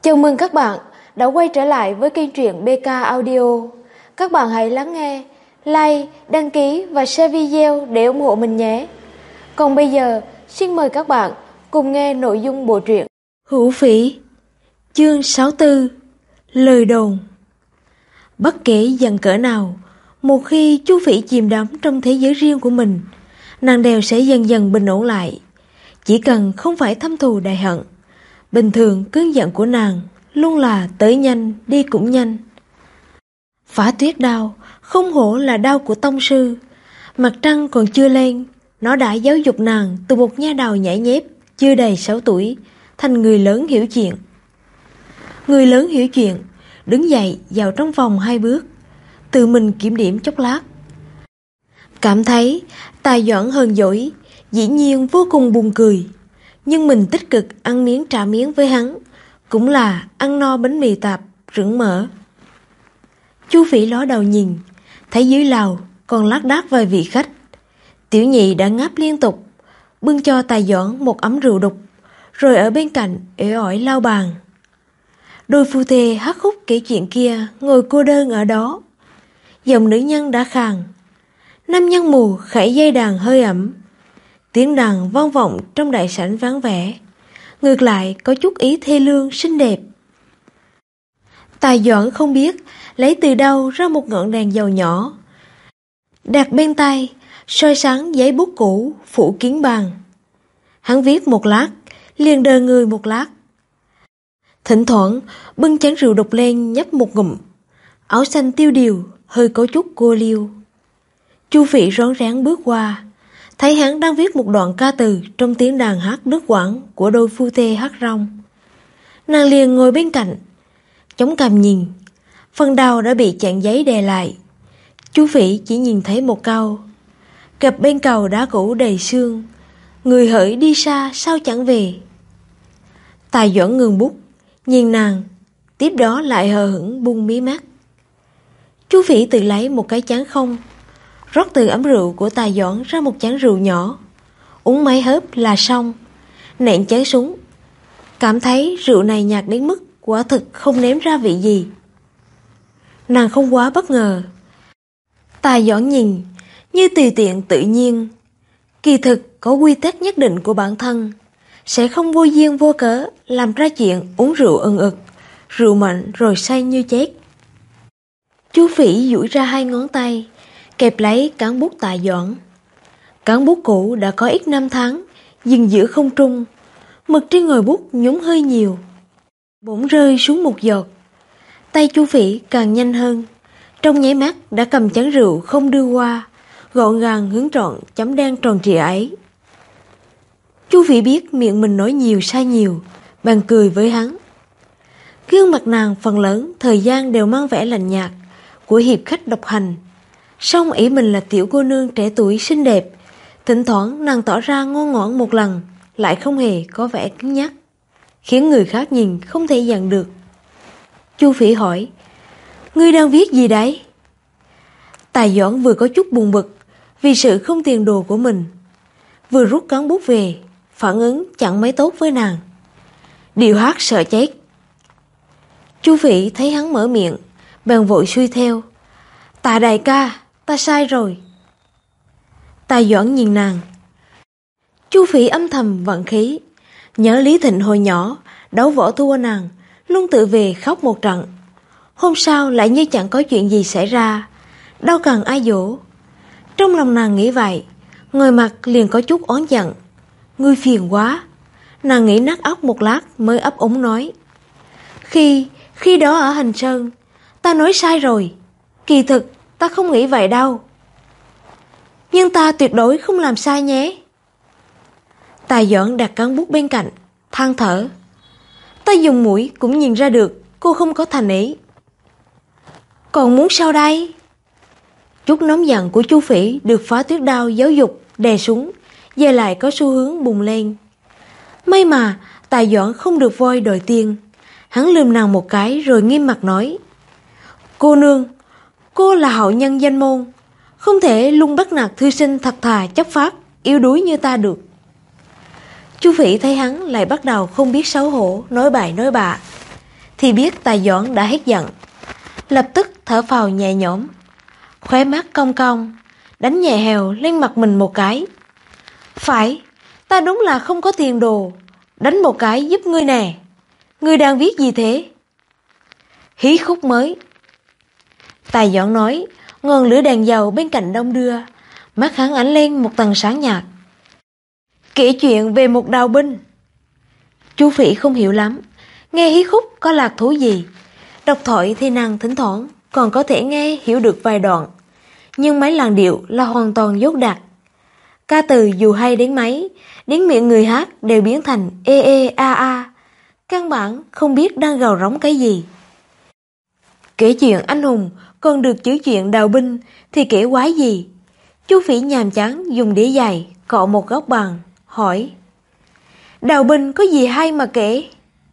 Chào mừng các bạn đã quay trở lại với kênh truyện BK Audio. Các bạn hãy lắng nghe, like, đăng ký và share video để ủng hộ mình nhé. Còn bây giờ, xin mời các bạn cùng nghe nội dung bộ truyện Hữu Phỉ, chương 64, lời đồn. Bất kể dằn cỡ nào, một khi chú Phỉ chìm đắm trong thế giới riêng của mình, nàng đều sẽ dần dần bình ổn lại. Chỉ cần không phải thâm thù đại hận. Bình thường cơn giận của nàng luôn là tới nhanh đi cũng nhanh. Phá tuyết đao không hổ là đao của tông sư. Mặt trăng còn chưa lên, nó đã giáo dục nàng từ một nha đầu nhảy nhép chưa đầy 6 tuổi thành người lớn hiểu chuyện. Người lớn hiểu chuyện, đứng dậy vào trong vòng 2 bước, tự mình kiểm điểm chốc lát. Cảm thấy tài giỏi hơn dỗi, dĩ nhiên vô cùng buồn cười. Nhưng mình tích cực ăn miếng trả miếng với hắn, cũng là ăn no bánh mì tạp, rửng mỡ. Chú Phỉ ló đầu nhìn, thấy dưới lầu còn lác đác vài vị khách. Tiểu nhị đã ngáp liên tục, bưng cho Tài Doãn một ấm rượu đục, rồi ở bên cạnh uể oải lau bàn. Đôi phu thê hát khúc kể chuyện kia ngồi cô đơn ở đó. Giọng nữ nhân đã khàn, nam nhân mù khải dây đàn hơi ẩm. Tiếng đàn vang vọng trong đại sảnh vắng vẻ, ngược lại có chút ý thê lương xinh đẹp. Tài Doãn không biết lấy từ đâu ra một ngọn đèn dầu nhỏ, đặt bên tay, soi sáng giấy bút cũ phủ kín bàn. Hắn viết một lát, liền đờ người một lát. Thỉnh thoảng bưng chén rượu đục lên nhấp một ngụm, áo xanh tiêu điều, hơi có chút cô liêu. Chu Phỉ rón rén bước qua, thấy hắn đang viết một đoạn ca từ trong tiếng đàn hát đứt quãng của đôi phu thê hát rong. Nàng liền ngồi bên cạnh, chống cằm nhìn, phần đầu đã bị chặn giấy đè lại. Chú Phỉ chỉ nhìn thấy một câu: gặp bên cầu đá cũ đầy sương, người hỡi đi xa sao chẳng về. Tài Doãn ngừng bút, nhìn nàng, tiếp đó lại hờ hững buông mí mắt. Chú Phỉ tự lấy một cái chén không, rót từ ấm rượu của Tài Doãn ra một chén rượu nhỏ, uống mấy hớp là xong, nện chén xuống. Cảm thấy rượu này nhạt đến mức quả thực không nếm ra vị gì. Nàng không quá bất ngờ. Tài Doãn nhìn như tùy tiện tự nhiên, kỳ thực có quy tắc nhất định của bản thân, sẽ không vô duyên vô cớ làm ra chuyện uống rượu ừng ực, rượu mạnh rồi say như chết. Chú Phỉ duỗi ra 2 ngón tay, kẹp lấy cán bút Tài Doãn. Cán bút cũ đã có ít năm tháng, dừng giữa không trung, mực trên ngòi bút nhúng hơi nhiều, bỗng rơi xuống một giọt. Tay Chu Phỉ càng nhanh hơn, trong nháy mắt đã cầm chén rượu không đưa qua, gọn gàng hướng trọn chấm đen tròn trịa ấy. Chu Phỉ biết miệng mình nói nhiều sai nhiều, bèn cười với hắn. Gương mặt nàng phần lớn thời gian đều mang vẻ lạnh nhạt của hiệp khách độc hành. Song ý mình là tiểu cô nương trẻ tuổi xinh đẹp, thỉnh thoảng nàng tỏ ra ngoan ngoãn một lần, lại không hề có vẻ cứng nhắc, khiến người khác nhìn không thể dằn được. Chu Phỉ hỏi: ngươi đang viết gì đấy? Tài Doãn vừa có chút buồn bực vì sự không tiền đồ của mình, vừa rút cán bút về, phản ứng chẳng mấy tốt với nàng. Điều hát sợ chết. Chu Phỉ thấy hắn mở miệng, bèn vội xuôi theo: Tạ đại ca, ta sai rồi. Tài Doãn nhìn nàng. Chu Phỉ âm thầm vận khí, nhớ Lý Thịnh hồi nhỏ đấu võ thua nàng, luôn tự về khóc một trận. Hôm sau lại như chẳng có chuyện gì xảy ra, đâu cần ai dỗ. Trong lòng nàng nghĩ vậy, ngồi mặt liền có chút oán giận. Ngươi phiền quá. Nàng nghĩ nát óc một lát mới ấp úng nói: Khi đó ở Hành Sơn, ta nói sai rồi. Kỳ thực ta không nghĩ vậy đâu. Nhưng ta tuyệt đối không làm sai nhé. Tài Doãn đặt cán bút bên cạnh, than thở: ta dùng mũi cũng nhìn ra được cô không có thành ý. Còn muốn sao đây? Chút nóng giận của Chu Phỉ được Phá Tuyết Đao giáo dục đè xuống, giờ lại có xu hướng bùng lên. May mà Tài Doãn không được voi đòi tiền. Hắn lườm nàng một cái rồi nghiêm mặt nói: cô nương, cô là hậu nhân danh môn, không thể luôn bắt nạt thư sinh thật thà chất phác, yếu đuối như ta được. Chu Phỉ thấy hắn lại bắt đầu không biết xấu hổ, nói bậy nói bạ, thì biết Tài Doãn đã hết giận, lập tức thở phào nhẹ nhõm, khóe mắt cong cong, đánh nhẹ hèo lên mặt mình một cái. Phải, ta đúng là không có tiền đồ, đánh một cái giúp ngươi nè. Ngươi đang viết gì thế? Hí khúc mới. Tài Doãn nói, ngọn lửa đèn dầu bên cạnh đong đưa, mắt hắn ánh lên một tầng sáng nhạt. Kể chuyện về một đào binh. Chu Phỉ không hiểu lắm, nghe hí khúc có lạc thú gì. Đọc thoại thì nàng thỉnh thoảng còn có thể nghe hiểu được vài đoạn, nhưng mấy làn điệu là hoàn toàn dốt đặc. Ca từ dù hay đến mấy, đến miệng người hát đều biến thành ê a a, căn bản không biết đang gào rống cái gì. Kể chuyện anh hùng còn được chữ chuyện đào binh thì kể quái gì? Chu Phỉ nhàm chán dùng đĩa giày cọ một góc bàn, hỏi: Đào binh có gì hay mà kể?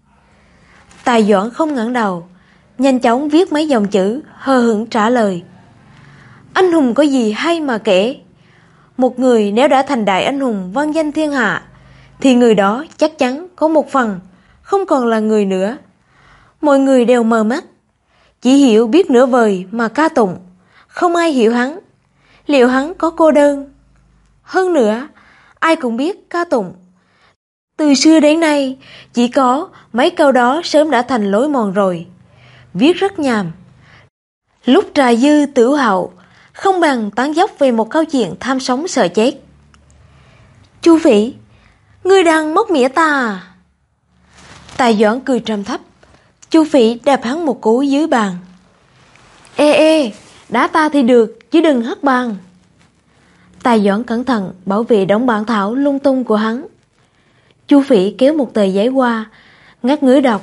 Tài Doãn không ngẩng đầu, nhanh chóng viết mấy dòng chữ, hờ hững trả lời: Anh hùng có gì hay mà kể? Một người nếu đã thành đại anh hùng vang danh thiên hạ, thì người đó chắc chắn có một phần không còn là người nữa. Mọi người đều mờ mắt, chỉ hiểu biết nửa vời mà ca tụng, không ai hiểu hắn. Liệu hắn có cô đơn? Hơn nữa, ai cũng biết ca tụng. Từ xưa đến nay, chỉ có mấy câu đó sớm đã thành lối mòn rồi. Viết rất nhàm. Lúc trà dư tửu hậu, không bằng tán dốc về một câu chuyện tham sống sợ chết. Chu Phỉ, ngươi đang móc mỉa ta à? Tài Doãn cười trầm thấp. Chu Phỉ đạp hắn một cú dưới bàn. Ê, đá ta thì được, chứ đừng hất bàn. Tài Doãn cẩn thận bảo vệ đống bản thảo lung tung của hắn. Chu Phỉ kéo một tờ giấy qua, ngắt ngứ đọc: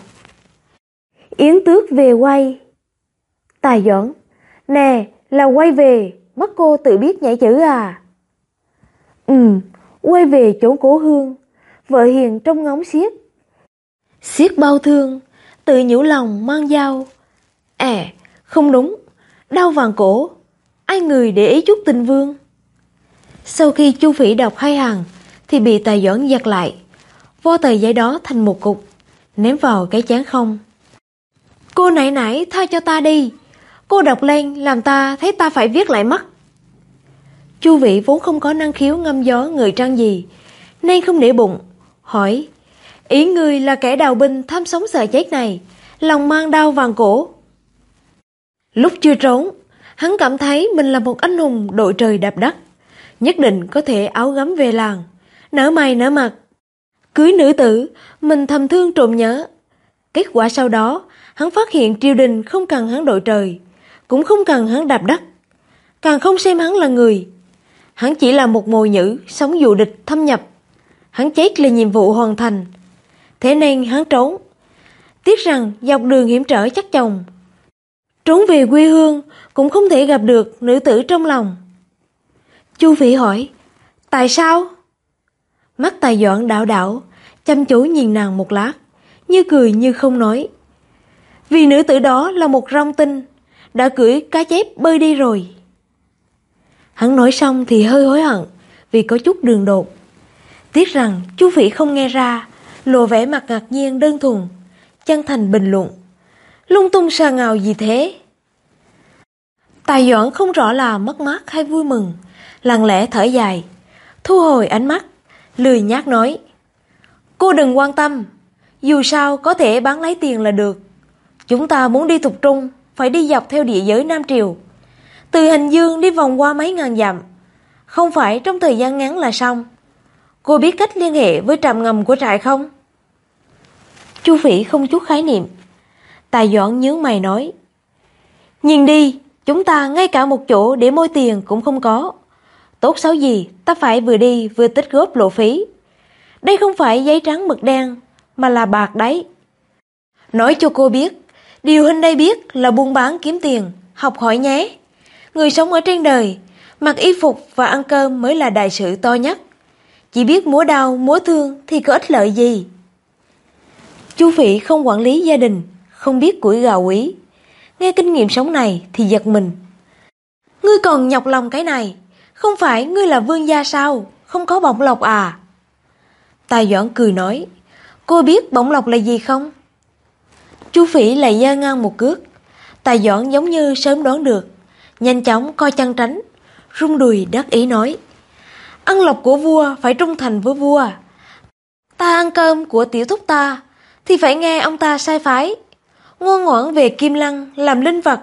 Yến Tước về quay. Tài Doãn: Nè, là quay về, mắt cô tự biết nhảy chữ à? Quay về chỗ cố hương, vợ hiền trong ngóng xiết. Xiết bao thương, tự nhủ lòng mang dao. Không đúng, đau vàng cổ, ai người để ý chút tình vương. Sau khi Chu Phỉ đọc 2 hàng thì bị Tài Doãn giật lại, vo tờ giấy đó thành một cục, ném vào cái chén không. Cô nãy tha cho ta đi, cô đọc lên làm ta thấy ta phải viết lại mất. Chu Vĩ vốn không có năng khiếu ngâm gió người trăng gì, nên không để bụng, hỏi: Ý ngươi là kẻ đào binh tham sống sợ chết này, lòng mang đau vàng cổ. Lúc chưa trốn, hắn cảm thấy mình là một anh hùng đội trời đạp đất, nhất định có thể áo gấm về làng, nở mày nở mặt, cưới nữ tử mình thầm thương trộm nhớ. Kết quả sau đó, hắn phát hiện triều đình không cần hắn đội trời, cũng không cần hắn đạp đất, càng không xem hắn là người. Hắn chỉ là một mồi nhử sống dụ địch thâm nhập. Hắn chết là nhiệm vụ hoàn thành, thế nên hắn trốn. Tiếc rằng dọc đường hiểm trở chắc chồng, trốn về quê hương cũng không thể gặp được nữ tử trong lòng. Chu Vĩ hỏi: Tại sao? Mắt Tài Doãn đảo đảo, chăm chú nhìn nàng một lát, như cười như không nói. Vì nữ tử đó là một rong tinh, đã cưỡi cá chép bơi đi rồi. Hắn nói xong thì hơi hối hận vì có chút đường đột. Tiếc rằng Chu Vĩ không nghe ra, lộ vẻ mặt ngạc nhiên đơn thuần, chân thành bình luận: Lung tung xà ngào gì thế? Tài Doãn không rõ là mất mát hay vui mừng, lặng lẽ thở dài, thu hồi ánh mắt, lười nhác nói: Cô đừng quan tâm, dù sao có thể bán lấy tiền là được. Chúng ta muốn đi Thục Trung, phải đi dọc theo địa giới Nam Triều, từ Hành Dương đi vòng qua mấy ngàn dặm, không phải trong thời gian ngắn là xong. Cô biết cách liên hệ với trạm ngầm của trại không? Chu Phỉ không chút khái niệm. Tài Doãn nhướng mày nói: Nhìn đi, chúng ta ngay cả một chỗ để môi tiền cũng không có. Tốt xấu gì ta phải vừa đi vừa tích góp lộ phí. Đây không phải giấy trắng mực đen, mà là bạc đấy. Nói cho cô biết, điều huynh đây biết là buôn bán kiếm tiền, học hỏi nhé. Người sống ở trên đời, mặc y phục và ăn cơm mới là đại sự to nhất. Chỉ biết múa đau, múa thương thì có ích lợi gì? Chu Phỉ không quản lý gia đình, không biết củi gạo quý. Nghe kinh nghiệm sống này thì giật mình. Ngươi còn nhọc lòng cái này, không phải ngươi là vương gia sao, không có bổng lộc à? Tài Doãn cười nói: Cô biết bổng lộc là gì không? Chu Phỉ lại giơ ngang một cước. Tài Doãn giống như sớm đoán được, nhanh chóng co chân tránh, rung đùi đắc ý nói: ăn lộc của vua phải trung thành với vua. Ta ăn cơm của tiểu thúc ta thì phải nghe ông ta sai phái, ngoan ngoãn về Kim Lăng làm linh vật.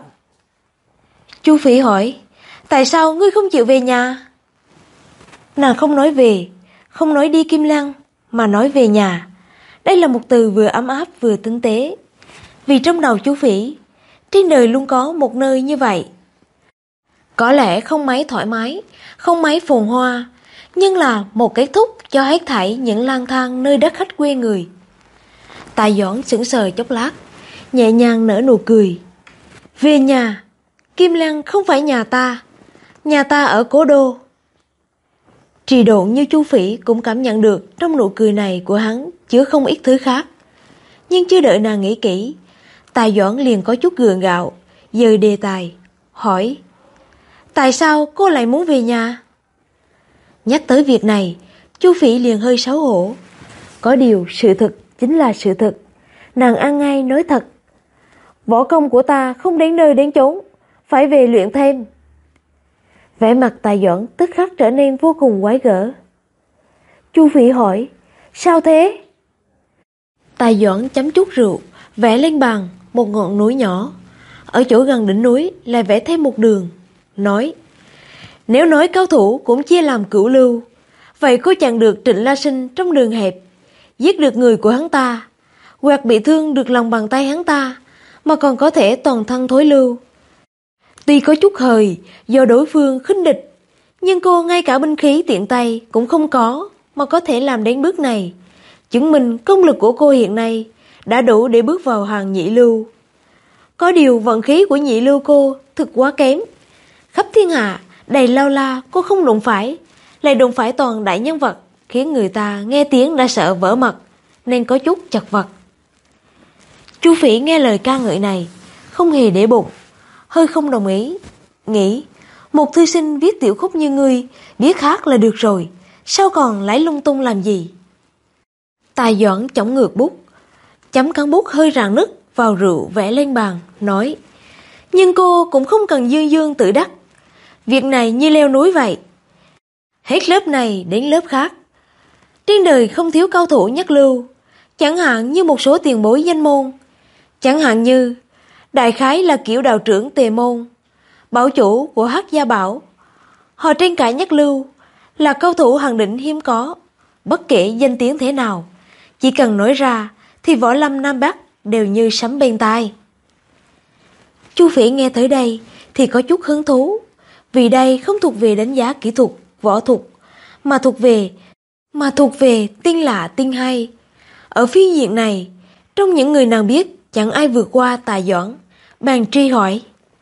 Chu Phỉ hỏi: tại sao ngươi không chịu về nhà? Nàng không nói về, không nói đi Kim Lăng, mà nói về nhà. Đây là một từ vừa ấm áp vừa tinh tế. Vì trong đầu Chu Phỉ, trên đời luôn có một nơi như vậy. Có lẽ không mấy thoải mái, không mấy phồn hoa, nhưng là một kết thúc cho hết thảy những lang thang nơi đất khách quê người. Tài Doãn sững sờ chốc lát, nhẹ nhàng nở nụ cười. Về nhà, Kim Lăng không phải nhà ta ở cố đô. Trì độn như Chu Phỉ cũng cảm nhận được trong nụ cười này của hắn chứa không ít thứ khác. Nhưng chưa đợi nàng nghĩ kỹ, Tài Doãn liền có chút gượng gạo, dời đề tài, hỏi: tại sao cô lại muốn về nhà? Nhắc tới việc này, Chu Phỉ liền hơi xấu hổ. Có điều sự thật chính là sự thật, nàng ăn ngay nói thật. Võ công của ta không đến nơi đến chốn, phải về luyện thêm. Vẻ mặt Tài Doãn tức khắc trở nên vô cùng quái gở. Chu Phỉ hỏi: sao thế? Tài Doãn chấm chút rượu, vẽ lên bàn một ngọn núi nhỏ. Ở chỗ gần đỉnh núi lại vẽ thêm một đường, nói: nếu nói cao thủ cũng chia làm cửu lưu, vậy cô chặn được Trịnh La Sinh trong đường hẹp, giết được người của hắn ta, hoặc bị thương được lòng bàn tay hắn ta, mà còn có thể toàn thân thối lưu. Tuy có chút hời do đối phương khinh địch, nhưng cô ngay cả binh khí tiện tay cũng không có mà có thể làm đến bước này, chứng minh công lực của cô hiện nay đã đủ để bước vào hàng nhị lưu. Có điều vận khí của nhị lưu cô thực quá kém. Khắp thiên hạ đầy lao la cô không đụng phải, lại đụng phải toàn đại nhân vật, khiến người ta nghe tiếng đã sợ vỡ mật, nên có chút chật vật. Chu Phỉ nghe lời ca ngợi này không hề để bụng, hơi không đồng ý, nghĩ: một thư sinh viết tiểu khúc như ngươi, biết hát là được rồi, sao còn lấy lung tung làm gì? Tài Doãn chổng ngược bút, chấm cán bút hơi rạn nứt vào rượu vẽ lên bàn, nói: nhưng cô cũng không cần dương dương tự đắc. Việc này như leo núi vậy, hết lớp này đến lớp khác. Trên đời không thiếu cao thủ nhất lưu, chẳng hạn như một số tiền bối danh môn, chẳng hạn như đại khái là kiểu đạo trưởng Tề Môn, bảo chủ của Hắc Gia Bảo. Họ trên cả nhất lưu, là cao thủ hàng đỉnh hiếm có. Bất kể danh tiếng thế nào, chỉ cần nói ra thì võ lâm Nam Bắc đều như sấm bên tai. Chu Phỉ nghe tới đây thì có chút hứng thú, vì đây không thuộc về đánh giá kỹ thuật, võ thuật, mà thuộc về tiên lạ tiên hay. Ở phía diện này, trong những người nàng biết chẳng ai vượt qua Tài Doãn. Bàn tri hỏi: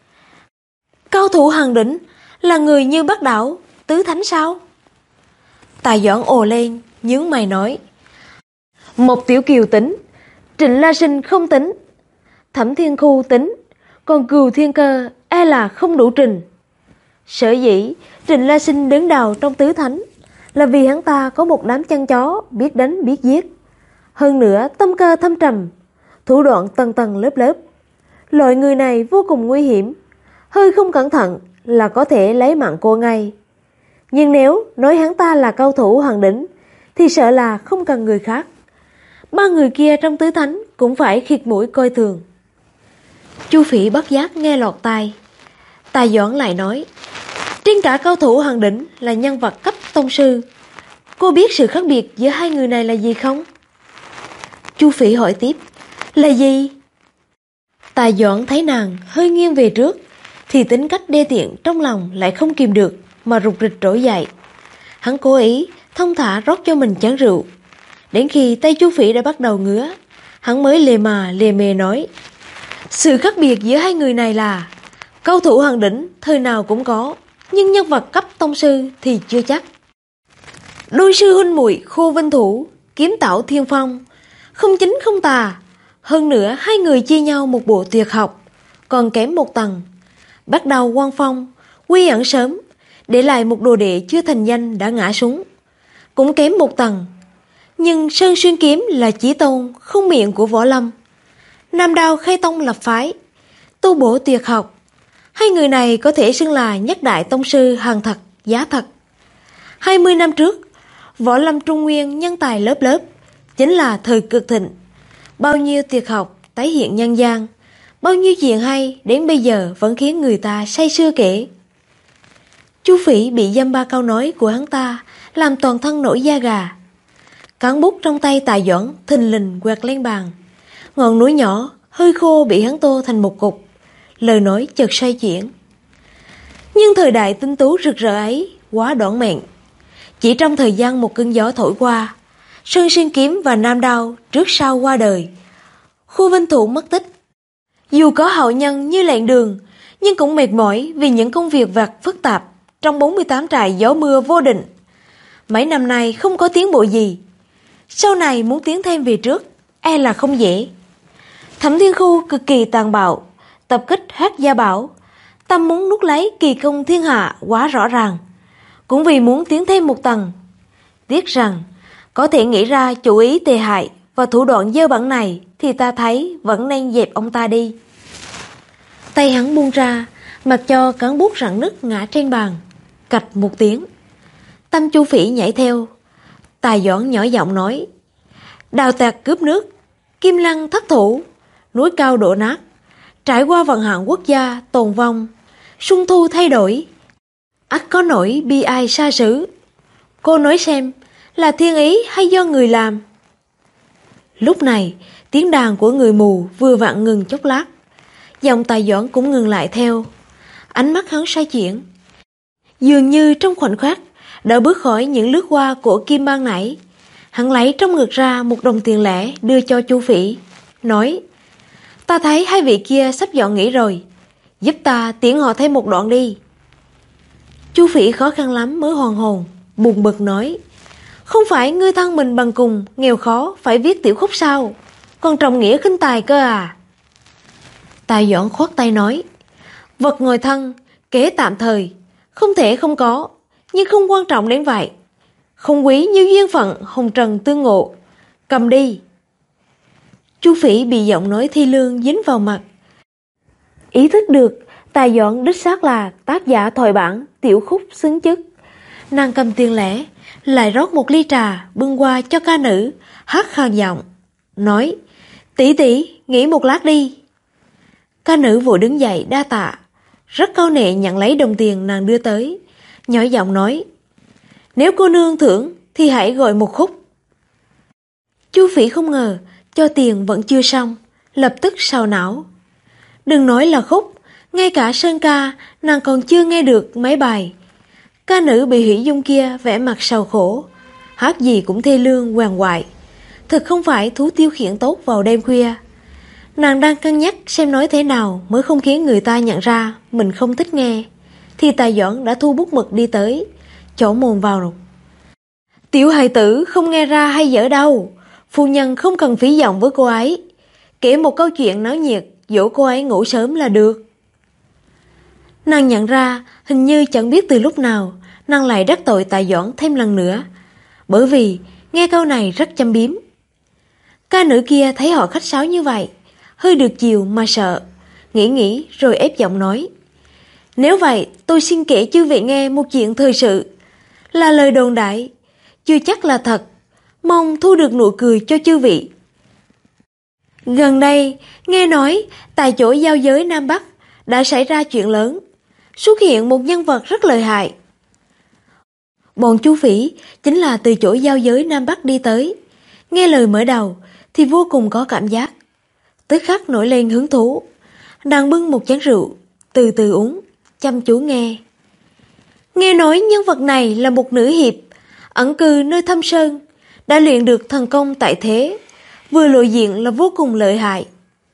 cao thủ hàng đỉnh là người như Bắc Đảo, Tứ Thánh sao? Tài Doãn ồ lên, nhướng mày nói: một Tiểu Kiều tính, Trịnh La Sinh không tính, Thẩm Thiên Khu tính, còn Cừu Thiên Cơ e là không đủ trình. Sở dĩ Trịnh La Sinh đứng đầu trong Tứ Thánh là vì hắn ta có một đám chân chó biết đánh biết giết, hơn nữa tâm cơ thâm trầm, thủ đoạn tầng tầng lớp lớp. Loại người này vô cùng nguy hiểm, hơi không cẩn thận là có thể lấy mạng cô ngay. Nhưng nếu nói hắn ta là cao thủ hàng đỉnh thì sợ là không cần người khác. Ba người kia trong Tứ Thánh cũng phải khịt mũi coi thường. Chu Phỉ bất giác nghe lọt tai. Tài Doãn lại nói: trên cả cao thủ hàng đỉnh là nhân vật cấp tông sư, cô biết sự khác biệt giữa hai người này là gì không? Chu Phỉ hỏi tiếp: là gì? Tài Doãn thấy nàng hơi nghiêng về trước thì tính cách đê tiện trong lòng lại không kìm được mà rục rịch trỗi dậy. Hắn cố ý thông thả rót cho mình chén rượu. Đến khi tay Chu Phỉ đã bắt đầu ngứa, hắn mới lề mề nói: sự khác biệt giữa hai người này là cao thủ hàng đỉnh thời nào cũng có, nhưng nhân vật cấp tông sư thì chưa chắc. Đôi sư huynh muội Khô Vinh Thủ, Kiếm Tảo Thiên Phong, không chính không tà. Hơn nữa hai người chia nhau một bộ tuyệt học, còn kém một tầng. Bắt đầu Quang Phong quy ẩn sớm, để lại một đồ đệ chưa thành danh đã ngã xuống, cũng kém một tầng. Nhưng Sơn Xuyên Kiếm là chí tôn không miệng của võ lâm, Nam Đao khai tông lập phái, tu bổ tuyệt học. Hai người này có thể xưng là nhất đại tông sư hàng thật giá thật. 20 năm trước, võ lâm Trung Nguyên nhân tài lớp lớp, chính là thời cực thịnh. Bao nhiêu tuyệt học tái hiện nhân gian, bao nhiêu chuyện hay đến bây giờ vẫn khiến người ta say sưa kể. Chu Phỉ bị dăm ba câu nói của hắn ta làm toàn thân nổi da gà. Cán bút trong tay Tài Doãn thình lình quẹt lên bàn. Ngọn núi nhỏ hơi khô bị hắn tô thành một cục. Lời nói chợt xoay chuyển. Nhưng thời đại tinh tú rực rỡ ấy quá đoạn mệnh. Chỉ trong thời gian một cơn gió thổi qua, Sơn Xuyên Kiếm và Nam Đao trước sau qua đời. Khu Vinh Thụ mất tích. Dù có hậu nhân như Lệnh Đường, nhưng cũng mệt mỏi vì những công việc vặt phức tạp trong 48 trại gió mưa vô định. Mấy năm nay không có tiến bộ gì. Sau này muốn tiến thêm về trước, e là không dễ. Thẩm Thiên Khu cực kỳ tàn bạo, tập kích Hắc Gia Bảo, tâm muốn nuốt lấy kỳ công thiên hạ quá rõ ràng, cũng vì muốn tiến thêm một tầng. Tiếc rằng, có thể nghĩ ra chủ ý tệ hại và thủ đoạn dơ bẩn này thì ta thấy vẫn nên dẹp ông ta đi. Tay hắn buông ra, mặc cho cán bút rạn nứt ngã trên bàn. Cạch một tiếng. Tâm Chu Phỉ nhảy theo. Tài Doãn nhỏ giọng nói: Đào tạc cướp nước, Kim Lăng thất thủ, núi cao đổ nát, trải qua vận hạn quốc gia tồn vong, xuân thu thay đổi, ắt có nỗi bi ai xa xứ. Cô nói xem, là thiên ý hay do người làm? Lúc này, tiếng đàn của người mù vừa vặn ngừng chốc lát. Giọng Tài Doãn cũng ngừng lại theo. Ánh mắt hắn xoay chuyển. Dường như trong khoảnh khắc đã bước khỏi những lướt qua của Kim ban nãy. Hắn lấy trong ngực ra một đồng tiền lẻ đưa cho Chu Phỉ, nói: Ta thấy hai vị kia sắp dọn nghỉ rồi, giúp ta tiễn họ thêm một đoạn đi. Chu Phỉ khó khăn lắm mới hoàn hồn, buồn bực nói: Không phải ngươi thân mình bằng cùng, nghèo khó phải viết tiểu khúc sao? Còn trọng nghĩa khinh tài cơ à? Tài Doãn khoát tay nói: Vật ngồi thân, kế tạm thời, không thể không có, nhưng không quan trọng đến vậy. Không quý như duyên phận hồng trần tương ngộ. Cầm đi. Chu Phỉ bị giọng nói thi lương dính vào mặt. Ý thức được Tài Doãn đích xác là tác giả thoại bản tiểu khúc xứng chức. Nàng cầm tiền lẻ, lại rót một ly trà bưng qua cho ca nữ, hát khàn giọng, nói: Tỷ tỷ, nghỉ một lát đi. Ca nữ vội đứng dậy đa tạ, rất cau nệ nhận lấy đồng tiền nàng đưa tới, nhỏ giọng nói: Nếu cô nương thưởng thì hãy gọi một khúc. Chu Phỉ không ngờ cho tiền vẫn chưa xong, lập tức sầu não. Đừng nói là khúc, ngay cả sơn ca nàng còn chưa nghe được mấy bài. Ca nữ bị hủy dung kia vẻ mặt sầu khổ, hát gì cũng thê lương hoàng hoại, thực không phải thú tiêu khiển tốt vào đêm khuya. Nàng đang cân nhắc xem nói thế nào mới không khiến người ta nhận ra mình không thích nghe, thì Tài Doãn đã thu bút mực đi tới, chỗ mồm vào rồi. Tiểu hài tử không nghe ra hay dở đâu, phu nhân không cần phí giọng với cô ấy, kể một câu chuyện náo nhiệt dỗ cô ấy ngủ sớm là được. Nàng nhận ra hình như chẳng biết từ lúc nào nàng lại đắc tội Tài Doãn thêm lần nữa, bởi vì nghe câu này rất châm biếm. Ca nữ kia thấy họ khách sáo như vậy, hơi được chiều mà sợ, nghĩ rồi ép giọng nói: Nếu vậy tôi xin kể chư vị nghe một chuyện thời sự, là lời đồn đại, chưa chắc là thật, mong thu được nụ cười cho chư vị. Gần đây nghe nói tại chỗ giao giới Nam Bắc đã xảy ra chuyện lớn, xuất hiện một nhân vật rất lợi hại. Bọn Chu Phỉ chính là từ chỗ giao giới Nam Bắc đi tới, nghe lời mở đầu thì vô cùng có cảm giác, tức khắc nổi lên hứng thú. Đang bưng một chén rượu, từ từ uống, chăm chú nghe. Nghe nói nhân vật này là một nữ hiệp, ẩn cư nơi thâm sơn, đã luyện được thần công tại thế, vừa lộ diện là vô cùng lợi hại.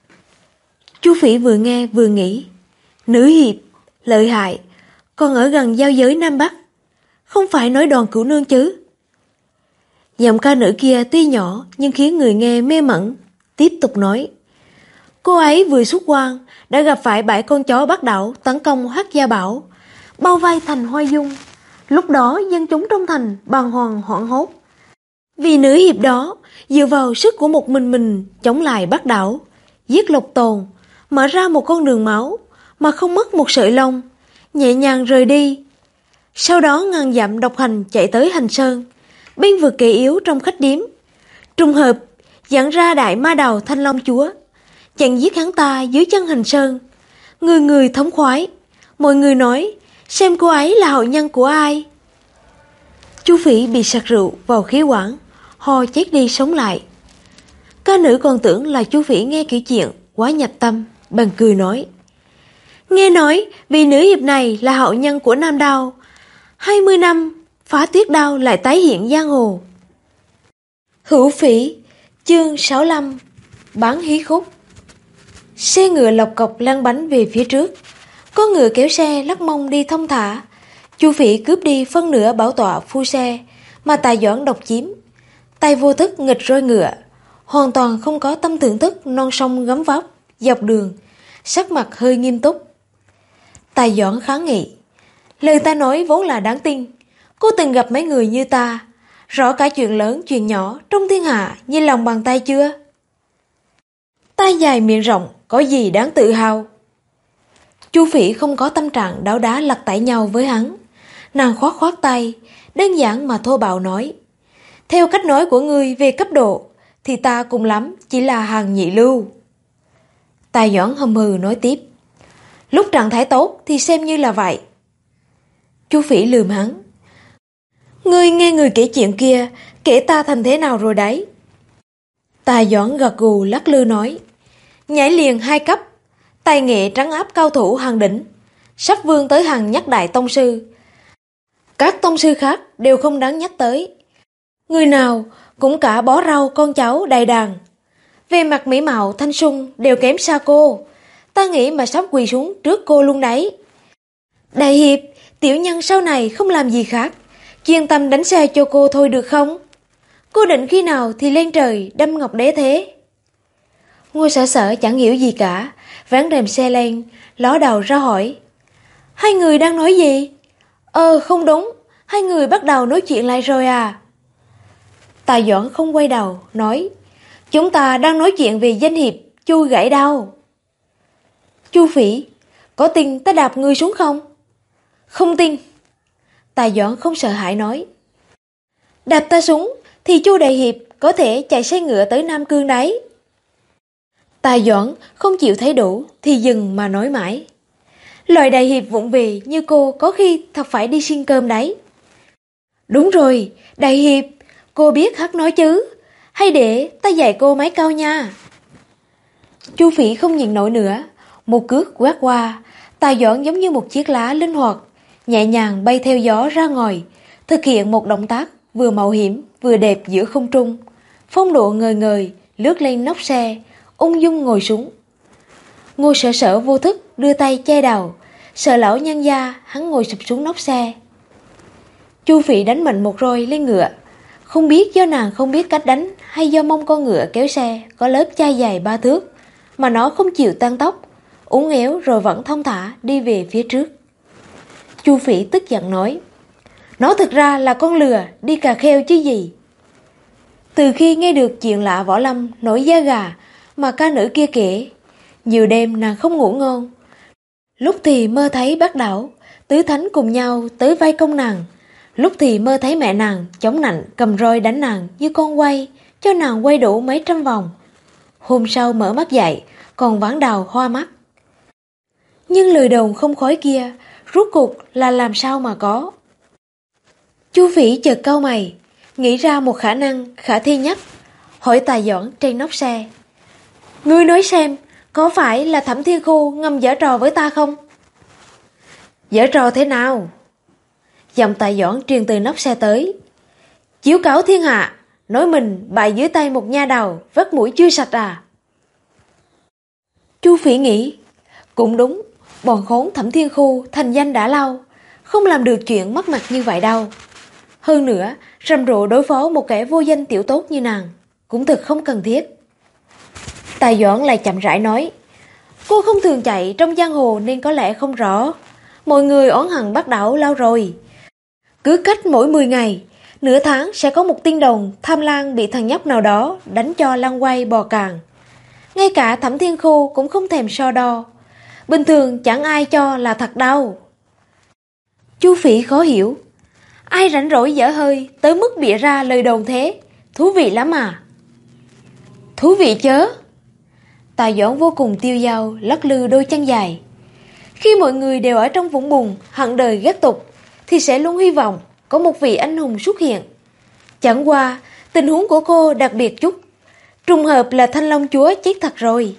Chu Phỉ vừa nghe vừa nghĩ, nữ hiệp, lợi hại, còn ở gần giao giới Nam Bắc, không phải nói Đoàn Cửu Nương chứ? Giọng ca nữ kia tuy nhỏ nhưng khiến người nghe mê mẩn, tiếp tục nói: Cô ấy vừa xuất quan đã gặp phải 7 con chó Bắc Đảo tấn công Hắc Gia Bảo, bao vây thành Hoa Dung. Lúc đó dân chúng trong thành bàng hoàng hoảng hốt, vì nữ hiệp đó dựa vào sức của một mình chống lại Bắc Đảo, giết Lộc Tồn, mở ra một con đường máu mà không mất một sợi lông, nhẹ nhàng rời đi. Sau đó ngàn dặm độc hành chạy tới Hành Sơn, binh vực kẻ yếu trong khách điếm, trùng hợp dẫn ra đại ma đầu Thanh Long Chúa, chặn giết hắn ta dưới chân Hành Sơn. Người người thống khoái, mọi người nói xem cô ấy là hậu nhân của ai. Chu Phỉ bị sặc rượu vào khí quản, ho chết đi sống lại. Ca nữ còn tưởng là Chu Phỉ nghe kỹ chuyện quá nhập tâm, bèn cười nói: nghe nói vị nữ hiệp này là hậu nhân của Nam Đao, 20 năm Phá Tuyết Đao lại tái hiện giang hồ. Hữu Phỉ, chương 65, bán hí khúc. Xe ngựa lộc cộc lăn bánh về phía trước, có ngựa kéo xe lắc mông đi thông thả. Chu Phỉ cướp đi phân nửa bảo tọa phu xe mà Tài Doãn độc chiếm, tay vô thức nghịch roi ngựa, hoàn toàn không có tâm thưởng thức non sông gấm vóc dọc đường, sắc mặt hơi nghiêm túc. Tài Doãn kháng nghị: lời ta nói vốn là đáng tin, cô từng gặp mấy người như ta, rõ cả chuyện lớn chuyện nhỏ trong thiên hạ như lòng bàn tay chưa? Tai dài miệng rộng, có gì đáng tự hào? Chu Phỉ không có tâm trạng đáo đá lật tẩy nhau với hắn, nàng khoát khoát tay, đơn giản mà thô bạo nói: theo cách nói của ngươi về cấp độ thì ta cùng lắm chỉ là hàng nhị lưu. Tài Doãn hầm hừ nói tiếp: lúc trạng thái tốt thì xem như là vậy. Chu Phỉ lườm hắn: ngươi nghe người kể chuyện kia kể ta thành thế nào rồi đấy? Tài Doãn gật gù lắc lư nói: nhảy liền 2 cấp, tài nghệ trấn áp cao thủ hàng đỉnh, sắp vươn tới hàng nhất đại tông sư. Các tông sư khác đều không đáng nhắc tới, người nào cũng cả bó rau con cháu đầy đàn. Về mặt mỹ mạo thanh xuân đều kém xa cô, ta nghĩ mà sắp quỳ xuống trước cô luôn đấy. Đại hiệp, tiểu nhân sau này không làm gì khác, chuyên tâm đánh xe cho cô thôi được không? Cô định khi nào thì lên trời đâm ngọc đế thế? Ngô Sở Sở chẳng hiểu gì cả, vén rèm xe lên, ló đầu ra hỏi: hai người đang nói gì? Không đúng, hai người bắt đầu nói chuyện lại rồi à? Tài Doãn không quay đầu, nói: chúng ta đang nói chuyện về danh hiệp Chu Gãy Đao. Chu Phỉ, có tin ta đạp ngươi xuống không? Không tin. Tài Doãn không sợ hãi nói: đạp ta xuống thì Chu đại hiệp có thể chạy xe ngựa tới Nam Cương đấy. Tài Doãn không chịu thấy đủ thì dừng mà nói mãi: loại đại hiệp vụng về như cô có khi thật phải đi xin cơm đấy. Đúng rồi, đại hiệp, cô biết hát nói chứ? Hay để ta dạy cô mấy câu nha. Chu Phỉ không nhìn nổi nữa, một cước quét qua, Tài Doãn giống như một chiếc lá linh hoạt, nhẹ nhàng bay theo gió ra ngoài, thực hiện một động tác vừa mạo hiểm vừa đẹp giữa không trung, phong độ ngời ngời lướt lên nóc xe, ung dung ngồi xuống. Ngô Sở Sở vô thức đưa tay che đầu, sợ lão nhân gia hắn ngồi sụp xuống nóc xe. Chu Phỉ đánh mạnh một roi lên ngựa, không biết do nàng không biết cách đánh hay do mông con ngựa kéo xe có lớp chai dài 3 thước mà nó không chịu tăng tốc, uốn éo rồi vẫn thong thả đi về phía trước. Chu Phỉ tức giận nói: nó thực ra là con lừa đi cà kheo chứ gì. Từ khi nghe được chuyện lạ võ lâm nổi da gà mà ca nữ kia kể, nhiều đêm nàng không ngủ ngon. Lúc thì mơ thấy bác đảo tứ thánh cùng nhau tới vây công nàng, lúc thì mơ thấy mẹ nàng chống nạnh cầm roi đánh nàng như con quay, cho nàng quay đủ mấy trăm vòng. Hôm sau mở mắt dậy còn ván đào hoa mắt. Nhưng lời đồn không khói kia rốt cuộc là làm sao mà có? Chu Phỉ chợt cau mày, nghĩ ra một khả năng khả thi nhất, hỏi Tài Doãn trên nóc xe: ngươi nói xem, có phải là Thẩm Thiên Khu ngầm giở trò với ta không? Giở trò thế nào? Giọng Tài Doãn truyền từ nóc xe tới: chiếu cáo thiên hạ, nói mình bại dưới tay một nha đầu vắt mũi chưa sạch à? Chu Phỉ nghĩ, cũng đúng, bọn khốn Thẩm Thiên Khu thành danh đã lâu, không làm được chuyện mất mặt như vậy đâu. Hơn nữa, rầm rộ đối phó một kẻ vô danh tiểu tốt như nàng cũng thực không cần thiết. Tài Doãn lại chậm rãi nói: cô không thường chạy trong giang hồ nên có lẽ không rõ. Mọi người oán hận bắt đảo lâu rồi. Cứ cách mỗi 10 ngày, nửa tháng sẽ có một tin đồn tham lang bị thằng nhóc nào đó đánh cho lăn quay bò càng. ngay cả Thẩm Thiên Khu cũng không thèm so đo. Bình thường chẳng ai cho là thật đâu. Chu Phỉ khó hiểu, ai rảnh rỗi dở hơi tới mức bịa ra lời đồn thế, thú vị lắm à. Thú vị chớ. Tà Doãn vô cùng tiêu dao lắc lư đôi chân dài. Khi mọi người đều ở trong vũng bùn hận đời ghét tục thì sẽ luôn hy vọng có một vị anh hùng xuất hiện. Chẳng qua tình huống của cô đặc biệt chút, trùng hợp là Thanh Long Chúa chết thật rồi.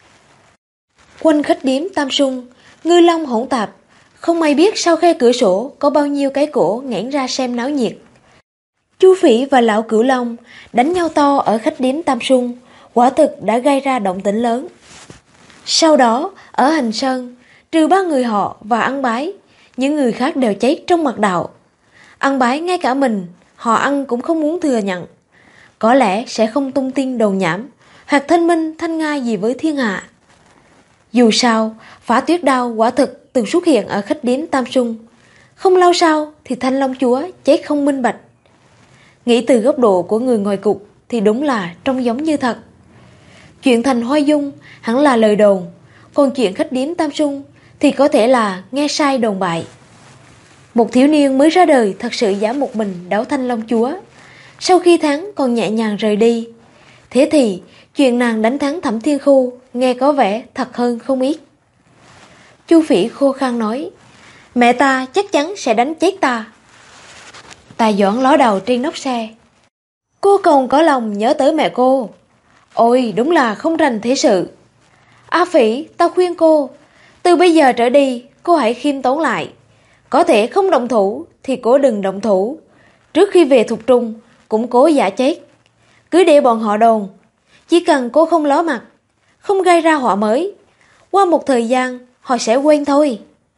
Quanh khách điếm Tam Sung, ngư long hỗn tạp, không ai biết sau khe cửa sổ có bao nhiêu cái cổ nghẽn ra xem náo nhiệt. Chu Phỉ và lão Cửu Long đánh nhau to ở khách điếm Tam Sung, quả thực đã gây ra động tĩnh lớn. Sau đó, ở Hành Sơn, trừ 3 người họ và Ăn Bái, những người khác đều chết trong mặt đạo. Ăn Bái ngay cả mình, họ Ăn cũng không muốn thừa nhận. Có lẽ sẽ không tung tin đồn nhảm, hoặc thanh minh thanh nga gì với thiên hạ. Dù sao, Phá Tuyết Đao quả thực từng xuất hiện ở khách điếm Tam Sung. Không lâu sau thì Thanh Long Chúa chết không minh bạch. Nghĩ từ góc độ của người ngoài cuộc thì đúng là trông giống như thật. Chuyện Thành Hoa Dung hẳn là lời đồn, còn chuyện khách điếm Tam Sung thì có thể là nghe sai đồn bại. Một thiếu niên mới ra đời thật sự dám một mình đấu Thanh Long Chúa, sau khi thắng còn nhẹ nhàng rời đi. Thế thì chuyện nàng đánh thắng Thẩm Thiên Khu nghe có vẻ thật hơn không ít. Chu Phỉ khô khan nói, mẹ ta chắc chắn sẽ đánh chết ta. Tà Doãn ló đầu trên nóc xe, cô còn có lòng nhớ tới mẹ cô. Ôi đúng là không rành thế sự. A Phỉ, ta khuyên cô, từ bây giờ trở đi cô hãy khiêm tốn lại. Có thể không động thủ thì cố đừng động thủ. Trước khi về Thục Trung cũng cố giả chết. Cứ để bọn họ đồn, chỉ cần cô không ló mặt, không gây ra họa mới, qua một thời gian họ sẽ quên thôi.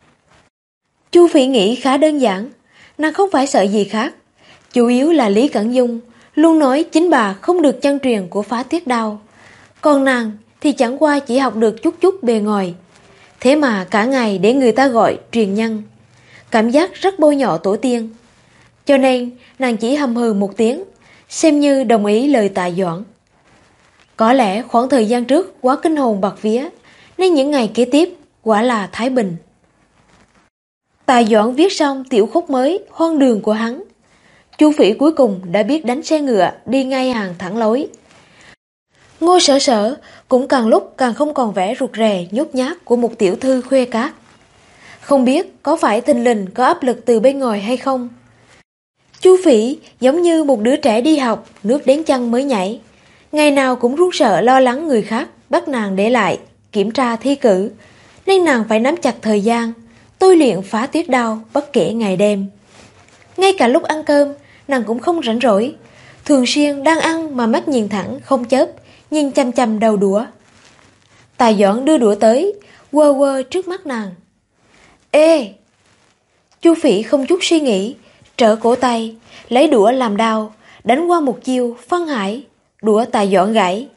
Chu Phỉ nghĩ khá đơn giản, nàng không phải sợ gì khác. Chủ yếu là Lý Cẩn Dung luôn nói chính bà không được chân truyền của Phá Tuyết Đao, còn nàng thì chẳng qua chỉ học được chút chút bề ngoài. Thế mà cả ngày để người ta gọi truyền nhân, cảm giác rất bôi nhọ tổ tiên. Cho nên nàng chỉ hầm hừ một tiếng, xem như đồng ý lời Tà Doãn. Có lẽ khoảng thời gian trước quá kinh hồn bạt vía, nên những ngày kế tiếp quả là thái bình. Tà Doãn viết xong tiểu khúc mới hoang đường của hắn. Chu Phỉ cuối cùng đã biết đánh xe ngựa đi ngay hàng thẳng lối. Ngô Sở Sở cũng càng lúc càng không còn vẻ rụt rè nhút nhát của một tiểu thư khuê cát. Không biết có phải thình lình có áp lực từ bên ngoài hay không. Chu Phỉ giống như một đứa trẻ đi học, nước đến chân mới nhảy, ngày nào cũng run sợ lo lắng người khác bắt nàng để lại kiểm tra thi cử, nên nàng phải nắm chặt thời gian tôi luyện Phá Tuyết Đao bất kể ngày đêm. Ngay cả lúc ăn cơm nàng cũng không rảnh rỗi, thường xuyên đang ăn mà mắt nhìn thẳng không chớp, nhìn chăm chăm đầu đũa. Tà Doãn đưa đũa tới, quơ quơ trước mắt nàng. Ê! Chu Phỉ không chút suy nghĩ, trở cổ tay, lấy đũa làm đao, đánh qua một chiêu phân hải, đũa Tà Doãn gãy.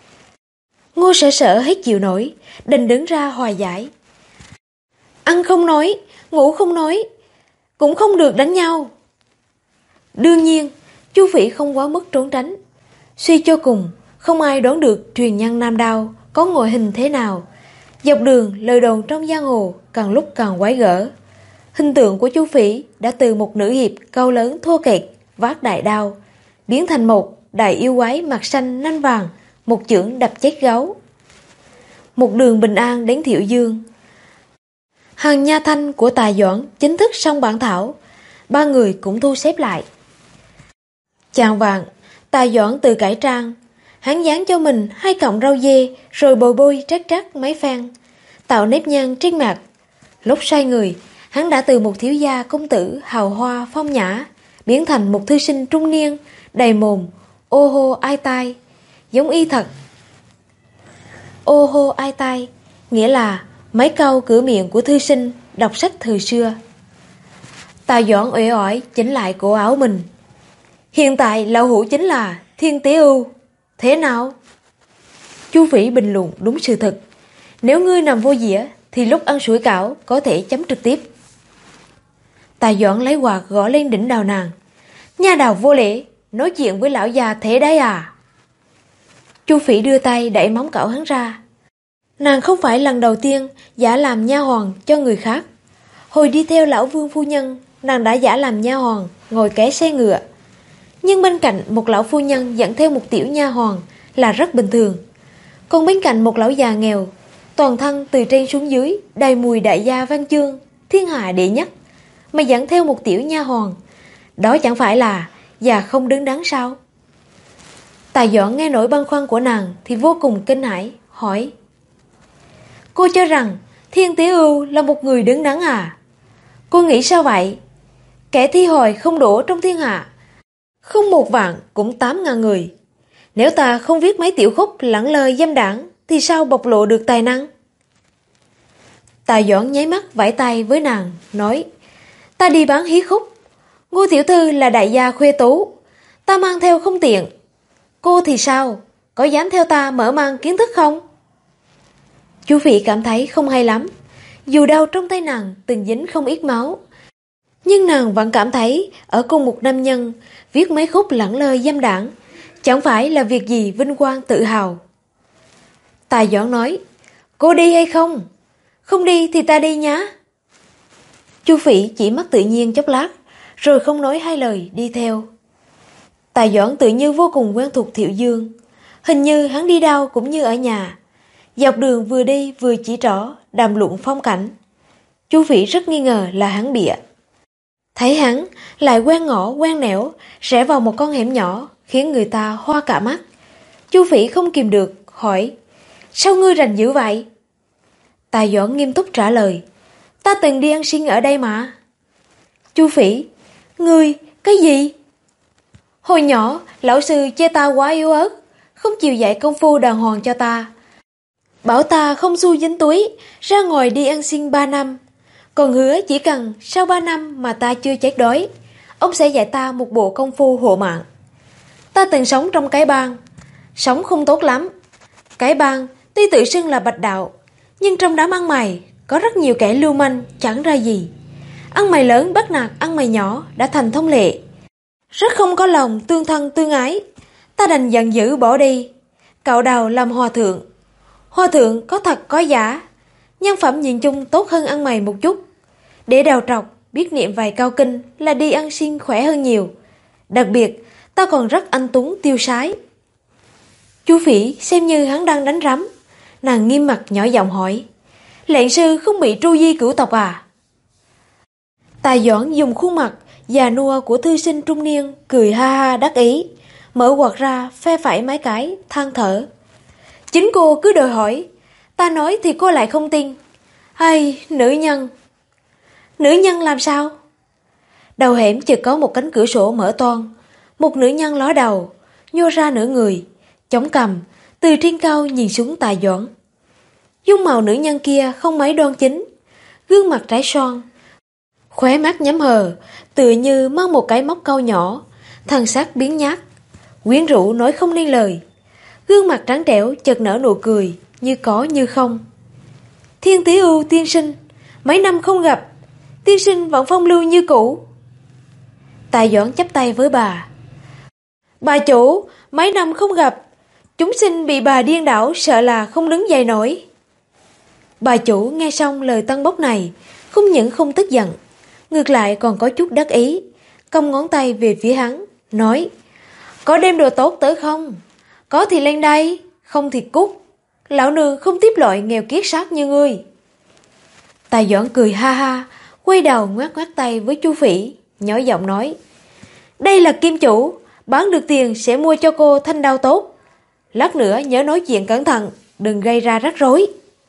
Ngô Sở Sở hết chịu nổi, đành đứng ra hòa giải. Ăn không nói, ngủ không nói, cũng không được đánh nhau. Đương nhiên, Chu Phỉ không quá mức trốn tránh. Suy cho cùng, không ai đoán được truyền nhân Nam Đao có ngoại hình thế nào. Dọc đường, lời đồn trong giang hồ càng lúc càng quái gở. Hình tượng của Chu Phỉ đã từ một nữ hiệp cao lớn thô kệch, vác đại đao, biến thành một đại yêu quái mặt xanh nanh vàng, một chưởng đập chết gấu. Một đường bình an đến Thiệu Dương. Hàng nha thanh của Tà Doãn chính thức xong bản thảo, 3 người cũng thu xếp lại. Chàng vàng, Tà Doãn tự cải trang, hắn dán cho mình 2 cọng rau dê rồi bồi bôi trát trát mấy phen, tạo nếp nhăn trên mặt. Lúc xoay người, hắn đã từ một thiếu gia công tử hào hoa phong nhã biến thành một thư sinh trung niên đầy mồm ô hô ai tai, giống y thật. Ô hô ai tai nghĩa là mấy câu cửa miệng của thư sinh đọc sách thời xưa. Tà Doãn uể oải chỉnh lại cổ áo mình. Hiện tại lão hữu chính là Thiên Tế Ưu, thế nào? Chu Phỉ bình luận đúng sự thật. Nếu ngươi nằm vô dĩa thì lúc ăn sủi cảo có thể chấm trực tiếp. Tà Doãn lấy quạt gõ lên đỉnh đầu nàng. Nha đầu vô lễ, nói chuyện với lão già thế đấy à? Chu Phỉ đưa tay đẩy móng cạo hắn ra. Nàng không phải lần đầu tiên giả làm nha hoàn cho người khác. Hồi đi theo lão Vương phu nhân, nàng đã giả làm nha hoàn ngồi kế xe ngựa. Nhưng bên cạnh một lão phu nhân dẫn theo một tiểu nha hoàn là rất bình thường. Còn bên cạnh một lão già nghèo, toàn thân từ trên xuống dưới đầy mùi đại gia văn chương, thiên hạ đệ nhất, mà dẫn theo một tiểu nha hoàn, đó chẳng phải là già không đứng đắn sao? Tài Doãn nghe nỗi băn khoăn của nàng thì vô cùng kinh hãi, hỏi: Cô cho rằng Thiên Tý Ưu là một người đứng đắn à? Cô nghĩ sao vậy? Kẻ thi hồi không đổ trong thiên hạ, không 1 vạn cũng 8.000 người. Nếu ta không viết mấy tiểu khúc lẳng lơ dâm đảng thì sao bộc lộ được tài năng? Tài Doãn nháy mắt vẫy tay với nàng, nói: Ta đi bán hí khúc, Ngô tiểu thư là đại gia khuê tú, ta mang theo không tiện. Cô thì sao? Có dám theo ta mở mang kiến thức không? Chu Phỉ cảm thấy không hay lắm. Dù đau trong tay nàng từng dính không ít máu, nhưng nàng vẫn cảm thấy ở cùng một nam nhân viết mấy khúc lẳng lơ dâm đảng chẳng phải là việc gì vinh quang tự hào. Tài Doãn nói: Cô đi hay không? Không đi thì ta đi nhá. Chu Phỉ chỉ mắt tự nhiên chốc lát, rồi không nói hai lời đi theo. Tài Doãn tự như vô cùng quen thuộc Thiệu Dương. Hình như hắn đi đâu cũng như ở nhà. Dọc đường vừa đi vừa chỉ trỏ đàm luận phong cảnh. Chu Phỉ rất nghi ngờ là hắn bịa. Thấy hắn lại quen ngõ quen nẻo, rẽ vào một con hẻm nhỏ, khiến người ta hoa cả mắt. Chu Phỉ không kìm được, hỏi: Sao ngươi rành dữ vậy? Tài Doãn nghiêm túc trả lời: Ta từng đi ăn xin ở đây mà. Chu Phỉ: Ngươi, cái gì? Hồi nhỏ, lão sư chê ta quá yếu ớt, không chịu dạy công phu đàng hoàng cho ta. Bảo ta không xu dính túi, ra ngoài đi ăn xin 3 năm. Còn hứa chỉ cần sau 3 năm mà ta chưa chết đói, ông sẽ dạy ta một bộ công phu hộ mạng. Ta từng sống trong cái bang, sống không tốt lắm. Cái bang tuy tự xưng là bạch đạo, nhưng trong đám ăn mày có rất nhiều kẻ lưu manh chẳng ra gì. Ăn mày lớn bắt nạt ăn mày nhỏ đã thành thông lệ, rất không có lòng tương thân tương ái. Ta đành giận dữ bỏ đi. Cạo đầu làm hòa thượng. Hòa thượng có thật có giả, nhân phẩm nhìn chung tốt hơn ăn mày một chút. Để đào trọc biết niệm vài câu kinh là đi ăn xin khỏe hơn nhiều. Đặc biệt ta còn rất anh tuấn tiêu sái. Chu Phỉ xem như hắn đang đánh rắm. Nàng nghiêm mặt nhỏ giọng hỏi: Lệnh sư không bị tru di cửu tộc à? Tài Doãn dùng khuôn mặt già nua của thư sinh trung niên cười ha ha đắc ý, mở quạt ra phe phẩy mấy cái, than thở: Chính cô cứ đòi hỏi, ta nói thì cô lại không tin. Hay, nữ nhân. Nữ nhân làm sao? Đầu hẻm chợt có một cánh cửa sổ mở toang, một nữ nhân ló đầu, nhô ra nửa người, chống cằm, từ trên cao nhìn xuống Tài Doãn. Dung mạo nữ nhân kia không mấy đoan chính, gương mặt trái son, khóe mắt nhắm hờ, tựa như mang một cái móc câu nhỏ, thần sắc biến nhát, quyến rũ nói không nên lời. Gương mặt trắng trẻo chợt nở nụ cười, như có như không. Thiên Tý Ưu tiên sinh, mấy năm không gặp, tiên sinh vẫn phong lưu như cũ. Tài Doãn chắp tay với bà: Bà chủ, mấy năm không gặp, chúng sinh bị bà điên đảo, sợ là không đứng dậy nổi. Bà chủ nghe xong lời tân bốc này, không những không tức giận, ngược lại còn có chút đắc ý, cong ngón tay về phía hắn, nói: Có đem đồ tốt tới không? Có thì lên đây, không thì cút. Lão nương không tiếp loại nghèo kiết xác như ngươi. Tài Doãn cười ha ha, quay đầu ngoắc ngoắc tay với Chu Phỉ, nhỏ giọng nói: Đây là kim chủ, bán được tiền sẽ mua cho cô thanh đao tốt. Lát nữa nhớ nói chuyện cẩn thận, đừng gây ra rắc rối.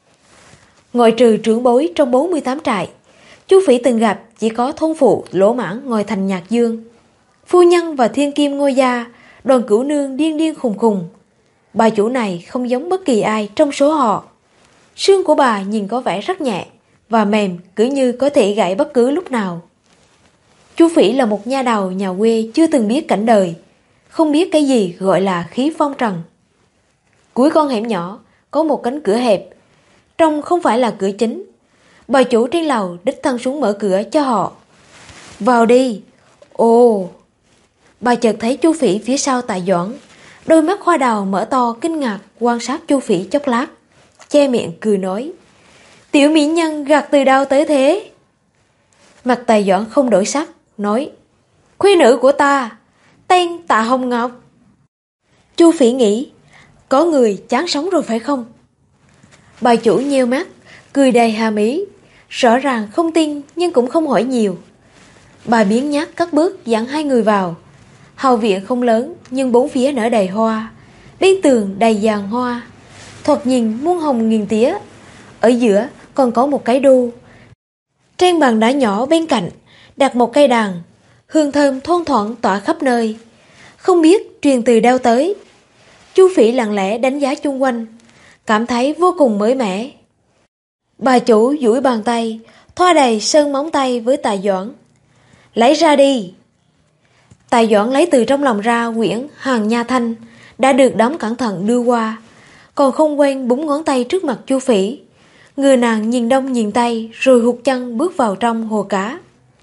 Ngoại trừ trưởng bối trong 48 trại, Chu Phỉ từng gặp chỉ có thôn phụ lỗ mãn ngồi thành Nhạc Dương, phu nhân và thiên kim Ngô gia, Đoàn Cửu Nương điên điên khùng khùng. Bà chủ này không giống bất kỳ ai trong số họ. Xương của bà nhìn có vẻ rất nhẹ và mềm, cứ như có thể gãy bất cứ lúc nào. Chu Phỉ là một nha đầu nhà quê chưa từng biết cảnh đời, không biết cái gì gọi là khí phong trần. Cuối con hẻm nhỏ có một cánh cửa hẹp, trông không phải là cửa chính. Bà chủ trên lầu đích thân xuống mở cửa cho họ. Vào đi. Ồ! Bà chợt thấy Chu Phỉ phía sau Tài Doãn, Đôi mắt hoa đào mở to kinh ngạc quan sát Chu Phỉ chốc lát, che miệng cười nói: Tiểu mỹ nhân gạt từ đâu tới thế? Mặt Tài Doãn không đổi sắc, nói: Khuê nữ của ta, tên Tạ Hồng Ngọc. Chu Phỉ nghĩ, có người chán sống rồi phải không? Bà chủ nheo mắt, cười đầy hàm ý, rõ ràng không tin nhưng cũng không hỏi nhiều. Bà biếng nhác cất bước dẫn hai người vào. Hậu viện không lớn nhưng bốn phía nở đầy hoa, bên tường đầy giàn hoa, thoạt nhìn muôn hồng nghìn tía. Ở giữa còn có một cái đu. Trên bàn đá nhỏ bên cạnh đặt một cây đàn, hương thơm thoang thoảng tỏa khắp nơi, không biết truyền từ đâu tới. Chu Phỉ lặng lẽ đánh giá chung quanh, cảm thấy vô cùng mới mẻ. Bà chủ duỗi bàn tay, thoa đầy sơn móng tay với Tài Doãn. Lấy ra đi. Tài Doãn lấy từ trong lòng ra quyển Hàng Nha Thanh đã được đóng cẩn thận đưa qua, còn không quên búng ngón tay trước mặt Chu Phỉ. Người nàng nhìn đông nhìn tây rồi hụt chân bước vào trong hồ cá.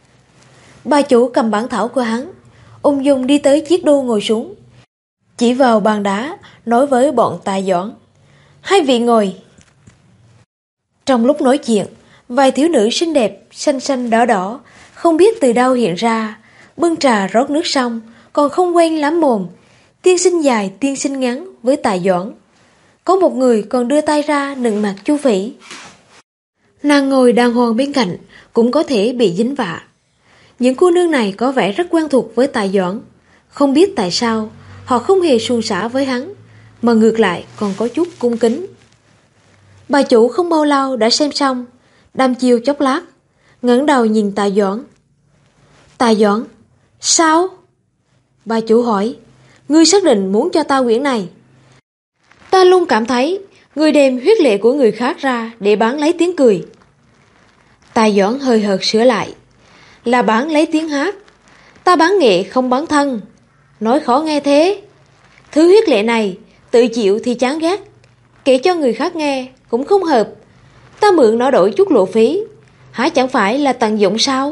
Bà chủ cầm bản thảo của hắn, ung dung đi tới chiếc đu ngồi xuống, chỉ vào bàn đá nói với bọn Tài Doãn: Hai vị ngồi. Trong lúc nói chuyện, vài thiếu nữ xinh đẹp, xanh xanh đỏ đỏ, không biết từ đâu hiện ra, bưng trà rót nước xong, còn không quen lắm mồm, tiên sinh dài tiên sinh ngắn với Tài Doãn. Có một người còn đưa tay ra nựng mặt Chu Phỉ. Nàng ngồi đàng hoàng bên cạnh cũng có thể bị dính vạ. Những cô nương này có vẻ rất quen thuộc với Tài Doãn, không biết tại sao họ không hề suôn sẻ với hắn, mà ngược lại còn có chút cung kính. Bà chủ không bao lâu đã xem xong, đăm chiêu chốc lát, ngẩng đầu nhìn Tài Doãn. Tài Doãn, sao? Bà chủ hỏi, ngươi xác định muốn cho ta quyển này? Ta luôn cảm thấy ngươi đem huyết lệ của người khác ra để bán lấy tiếng cười. Tài Doãn hơi hợt sửa lại, là bán lấy tiếng hát. Ta bán nghệ không bán thân. Nói khó nghe thế. Thứ huyết lệ này tự chịu thì chán ghét, kể cho người khác nghe cũng không hợp. Ta mượn nó đổi chút lộ phí, hả chẳng phải là tận dụng sao?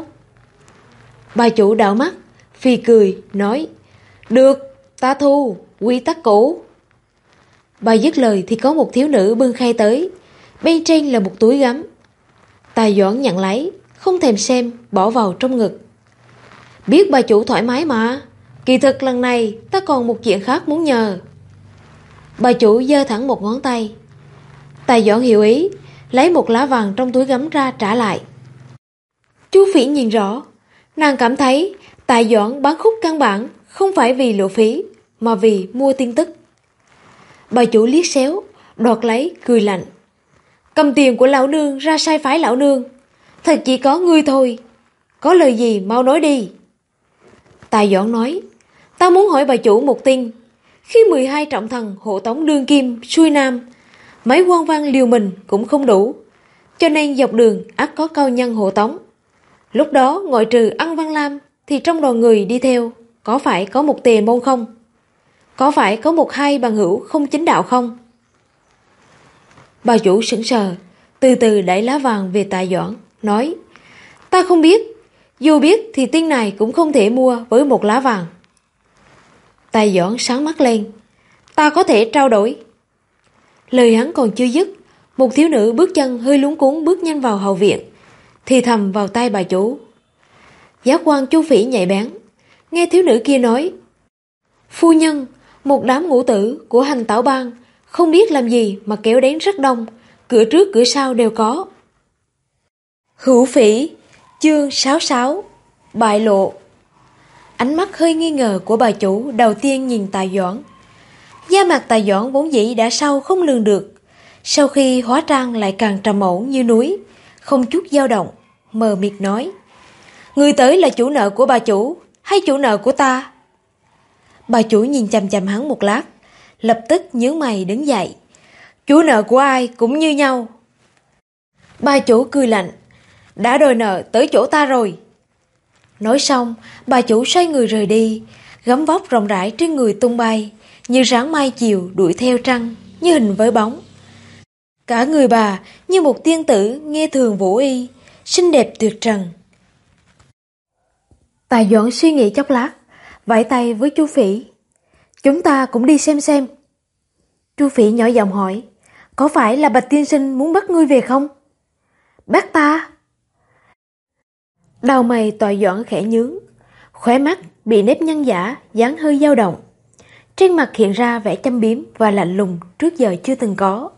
Bà chủ đảo mắt, phì cười, nói, được, ta thu, quy tắc cũ. Bà dứt lời thì có một thiếu nữ bưng khay tới, bên trên là một túi gấm. Tài Doãn nhận lấy, không thèm xem, bỏ vào trong ngực. Biết bà chủ thoải mái mà, kỳ thực lần này ta còn một chuyện khác muốn nhờ. Bà chủ giơ thẳng một ngón tay. Tài Doãn hiểu ý, lấy một lá vàng trong túi gấm ra trả lại. Chu Phỉ nhìn rõ, nàng cảm thấy Tài Doãn bán khúc căn bản không phải vì lộ phí, mà vì mua tin tức. Bà chủ liếc xéo, đoạt lấy, cười lạnh. Cầm tiền của lão nương ra sai phái lão nương, thật chỉ có ngươi thôi. Có lời gì mau nói đi. Tài Doãn nói, ta muốn hỏi bà chủ một tin. Khi 12 trọng thần hộ tống đương kim xuôi nam, mấy quan văn liều mình cũng không đủ, cho nên dọc đường ắt có cao nhân hộ tống. Lúc đó ngoại trừ Ân Văn Lam thì trong đoàn người đi theo có phải có một Tề Môn không? Có phải có một hai bằng hữu không chính đạo không? Bà chủ sững sờ, từ từ đẩy lá vàng về Tài Doãn, nói, ta không biết, dù biết thì tin này cũng không thể mua với một lá vàng. Tài Doãn sáng mắt lên, ta có thể trao đổi. Lời hắn còn chưa dứt, một thiếu nữ bước chân hơi luống cuống bước nhanh vào hậu viện, thì thầm vào tai bà chủ. Giác quan Chu Phỉ nhạy bén, nghe thiếu nữ kia nói, phu nhân, một đám ngũ tử của Hành Tảo Bang không biết làm gì mà kéo đến rất đông, cửa trước cửa sau đều có. Hữu Phỉ, chương 66, bại lộ. Ánh mắt hơi nghi ngờ của bà chủ đầu tiên nhìn Tài Doãn. Da mặt Tài Doãn vốn dĩ đã sâu không lường được, sau khi hóa trang lại càng trầm ổn như núi, không chút dao động, mờ mịt nói, người tới là chủ nợ của bà chủ hay chủ nợ của ta? Bà chủ nhìn chằm chằm hắn một lát, lập tức nhướng mày đứng dậy. Chủ nợ của ai cũng như nhau. Bà chủ cười lạnh, đã đòi nợ tới chỗ ta rồi. Nói xong, bà chủ xoay người rời đi, gấm vóc rộng rãi trên người tung bay, như ráng mai chiều đuổi theo trăng, như hình với bóng. Cả người bà như một tiên tử nghe thường vũ y, xinh đẹp tuyệt trần. Tài Doãn suy nghĩ chốc lát, vẫy tay với Chu Phỉ. Chúng ta cũng đi xem. Chu Phỉ nhỏ giọng hỏi, có phải là Bạch tiên sinh muốn bắt ngươi về không? Bắt ta? Đầu mày Tòa Doãn khẽ nhướng, khóe mắt bị nếp nhăn giả dáng hơi dao động. Trên mặt hiện ra vẻ châm biếm và lạnh lùng trước giờ chưa từng có.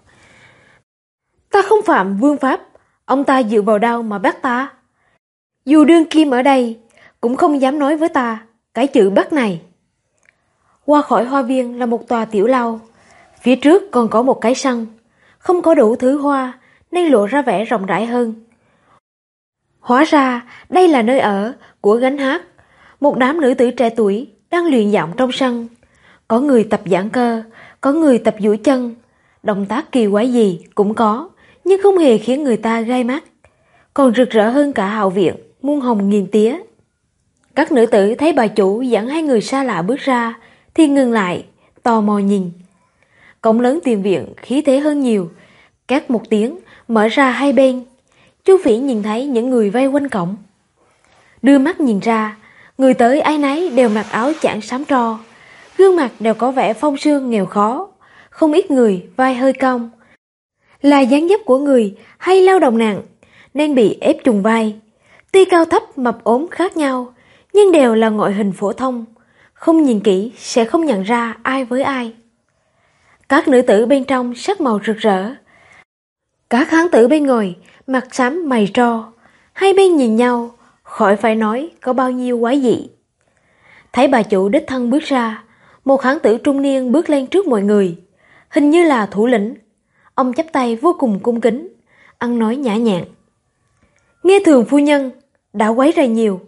Ta không phạm vương pháp, ông ta dựa vào đâu mà bắt ta? Dù đương kim ở đây cũng không dám nói với ta cái chữ bắt này. Qua khỏi hoa viên là một tòa tiểu lâu, phía trước còn có một cái sân, không có đủ thứ hoa nên lộ ra vẻ rộng rãi hơn. Hóa ra đây là nơi ở của gánh hát, một đám nữ tử trẻ tuổi đang luyện giọng trong sân. Có người tập giãn cơ, có người tập duỗi chân, động tác kỳ quái gì cũng có, nhưng không hề khiến người ta gai mắt, còn rực rỡ hơn cả hậu viện muôn hồng nghìn tía. Các nữ tử thấy bà chủ dẫn hai người xa lạ bước ra thì ngừng lại, tò mò nhìn. Cổng lớn tiền viện khí thế hơn nhiều, két một tiếng mở ra hai bên. Chu Phỉ nhìn thấy những người vây quanh cổng, đưa mắt nhìn ra, người tới ai nấy đều mặc áo chảng xám tro, gương mặt đều có vẻ phong sương nghèo khó, không ít người vai hơi cong, là dáng dấp của người hay lao động nặng nên bị ép trùng vai. Tuy cao thấp mập ốm khác nhau, nhưng đều là ngoại hình phổ thông, không nhìn kỹ sẽ không nhận ra ai với ai. Các nữ tử bên trong sắc màu rực rỡ, các hán tử bên ngoài mặt xám mày tro, hai bên nhìn nhau khỏi phải nói có bao nhiêu quái dị. Thấy bà chủ đích thân bước ra, một hán tử trung niên bước lên trước mọi người, hình như là thủ lĩnh. Ông chắp tay vô cùng cung kính, ăn nói nhã nhặn. Nghe thường phu nhân đã quấy rầy nhiều.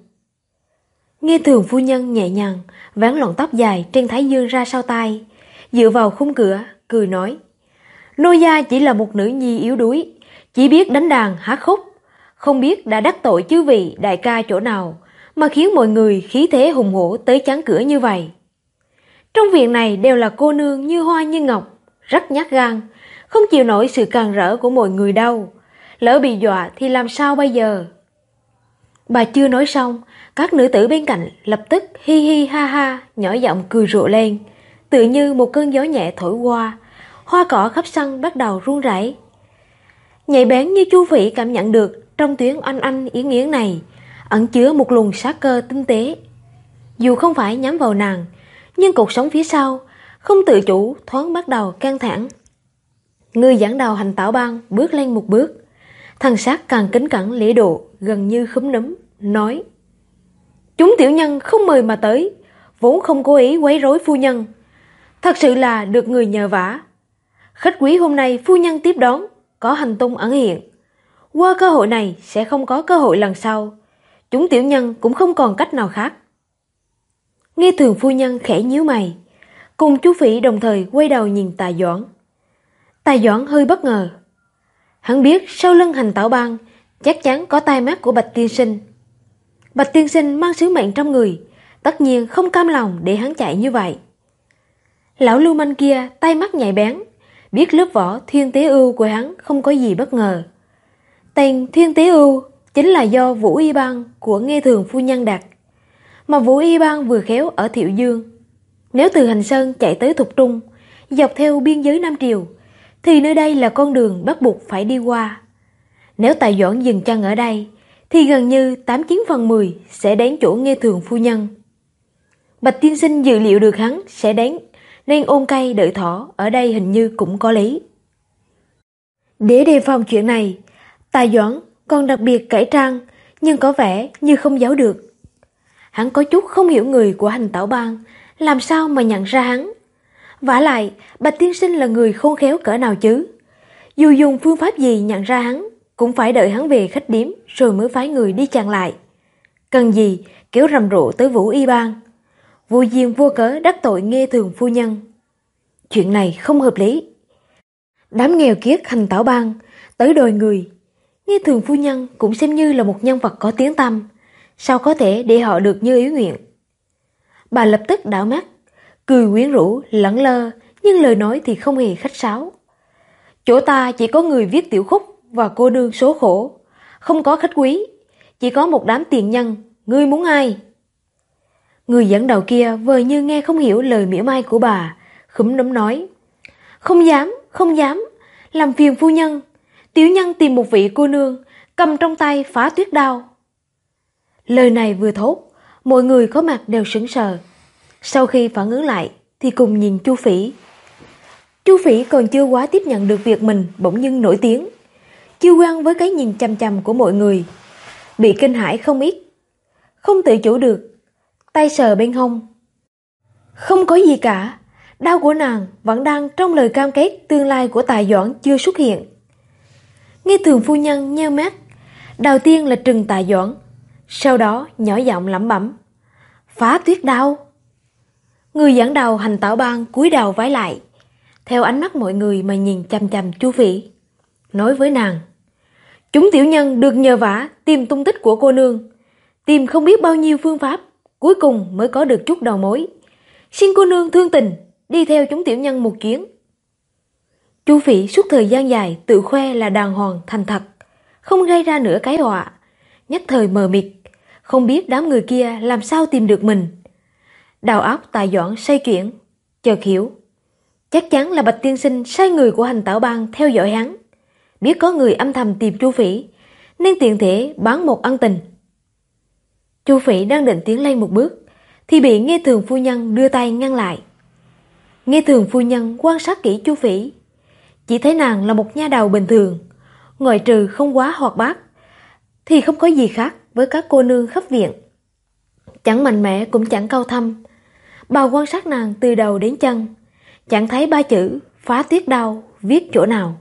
Nghe thường phu nhân nhẹ nhàng vén lọn tóc dài trên thái dương ra sau tai, dựa vào khung cửa cười nói, nô gia chỉ là một nữ nhi yếu đuối, chỉ biết đánh đàn hát khúc, không biết đã đắc tội chư vị đại ca chỗ nào mà khiến mọi người khí thế hùng hổ tới chắn cửa như vậy. Trong viện này đều là cô nương như hoa như ngọc, rất nhát gan, không chịu nổi sự càn rỡ của mọi người đâu. Lỡ bị dọa thì làm sao bây giờ? Bà chưa nói xong, các nữ tử bên cạnh lập tức hi hi ha ha nhỏ giọng cười rộ lên, tự như một cơn gió nhẹ thổi qua, hoa cỏ khắp sân bắt đầu run rẩy. Nhạy bén như Chu Phỉ cảm nhận được trong tiếng oanh oanh yến yến này ẩn chứa một luồng sát cơ tinh tế. Dù không phải nhắm vào nàng, nhưng cuộc sống phía sau không tự chủ thoáng bắt đầu căng thẳng. Người dẫn đầu Hành Tảo Bang bước lên một bước, thần sắc càng kính cẩn lễ độ, gần như khúm núm, nói: chúng tiểu nhân không mời mà tới, vốn không cố ý quấy rối phu nhân, thật sự là được người nhờ vả. Khách quý hôm nay phu nhân tiếp đón có hành tung ẩn hiện, qua cơ hội này sẽ không có cơ hội lần sau, chúng tiểu nhân cũng không còn cách nào khác. Nghe thường phu nhân khẽ nhíu mày, cùng chú Phỉ đồng thời quay đầu nhìn Tà Doãn. Tà Doãn hơi bất ngờ, hắn biết sau lưng Hành Tảo Bang chắc chắn có tai mắt của Bạch tiên sinh. Bạch tiên sinh mang sứ mệnh trong người, tất nhiên không cam lòng để hắn chạy như vậy. Lão lưu manh kia tay mắt nhạy bén, biết lớp võ Thiên Tế Ưu của hắn không có gì bất ngờ. Tên Thiên Tế Ưu chính là do Vũ Y Bang của Nghe thường phu nhân đặt, mà Vũ Y Bang vừa khéo ở Thiệu Dương. Nếu từ Hành Sơn chạy tới Thục Trung, dọc theo biên giới Nam Triều, thì nơi đây là con đường bắt buộc phải đi qua. Nếu Tà Doãn dừng chân ở đây, thì gần như 89/10 sẽ đến chỗ Nghe thường phu nhân. Bạch tiên sinh dự liệu được hắn sẽ đến, nên ôm cây đợi thỏ ở đây hình như cũng có lý. Để đề phòng chuyện này, Tà Doãn còn đặc biệt cải trang, nhưng có vẻ như không giấu được. Hắn có chút không hiểu người của Hành Tảo Bang làm sao mà nhận ra hắn. Vả lại, Bạch tiên sinh là người khôn khéo cỡ nào chứ? Dù dùng phương pháp gì nhận ra hắn, cũng phải đợi hắn về khách điếm rồi mới phái người đi chặn lại. Cần gì kéo rầm rộ tới Vũ Y Bang, vô duyên vô cớ đắc tội Nghe thường phu nhân. Chuyện này không hợp lý. Đám nghèo kiết Hành Tảo Bang tới đòi người, Nghe thường phu nhân cũng xem như là một nhân vật có tiếng tăm, sao có thể để họ được như ý nguyện? Bà lập tức đảo mắt, cười quyến rũ lẳng lơ, nhưng lời nói thì không hề khách sáo. Chỗ ta chỉ có người viết tiểu khúc và cô nương số khổ, không có khách quý, chỉ có một đám tiền nhân, ngươi muốn ai? Người dẫn đầu kia vờ như nghe không hiểu lời mỉa mai của bà, khúm núm nói: Không dám, không dám, làm phiền phu nhân. Tiểu nhân tìm một vị cô nương, cầm trong tay phá tuyết đao. Lời này vừa thốt, mọi người có mặt đều sững sờ. Sau khi phản ứng lại thì cùng nhìn Chu Phỉ. Chu Phỉ còn chưa quá tiếp nhận được việc mình bỗng dưng nổi tiếng, chưa quen với cái nhìn chằm chằm của mọi người, bị kinh hãi không ít, không tự chủ được, tay sờ bên hông. Không có gì cả, đau của nàng vẫn đang trong lời cam kết tương lai của Tài Doãn chưa xuất hiện. Nghe Thường phu nhân nheo mắt, đầu tiên là trừng Tài Doãn, sau đó nhỏ giọng lẩm bẩm: Phá tuyết đao. Người dẫn đầu Hành Tảo Bang cúi đầu vái lại, theo ánh mắt mọi người mà nhìn chằm chằm Chu Phỉ, nói với nàng: Chúng tiểu nhân được nhờ vả tìm tung tích của cô nương, tìm không biết bao nhiêu phương pháp, cuối cùng mới có được chút đầu mối. Xin cô nương thương tình, đi theo chúng tiểu nhân một chuyến. Chu Phỉ suốt thời gian dài tự khoe là đàng hoàng thành thật, không gây ra nửa cái họa, nhất thời mờ mịt, không biết đám người kia làm sao tìm được mình. Đầu óc Tài Doãn xoay chuyển, chợt hiểu, chắc chắn là Bạch tiên sinh sai người của Hành Tảo Bang theo dõi hắn, biết có người âm thầm tìm Chu Phỉ, nên tiện thể bán một ân tình. Chu Phỉ đang định tiến lên một bước thì bị Nghe Thường phu nhân đưa tay ngăn lại. Nghe Thường phu nhân quan sát kỹ Chu Phỉ, chỉ thấy nàng là một nha đầu bình thường, ngoại trừ không quá hoạt bát thì không có gì khác với các cô nương khắp viện. Chẳng mạnh mẽ cũng chẳng cao thâm. Bà quan sát nàng từ đầu đến chân, chẳng thấy ba chữ phá tuyết đao viết chỗ nào.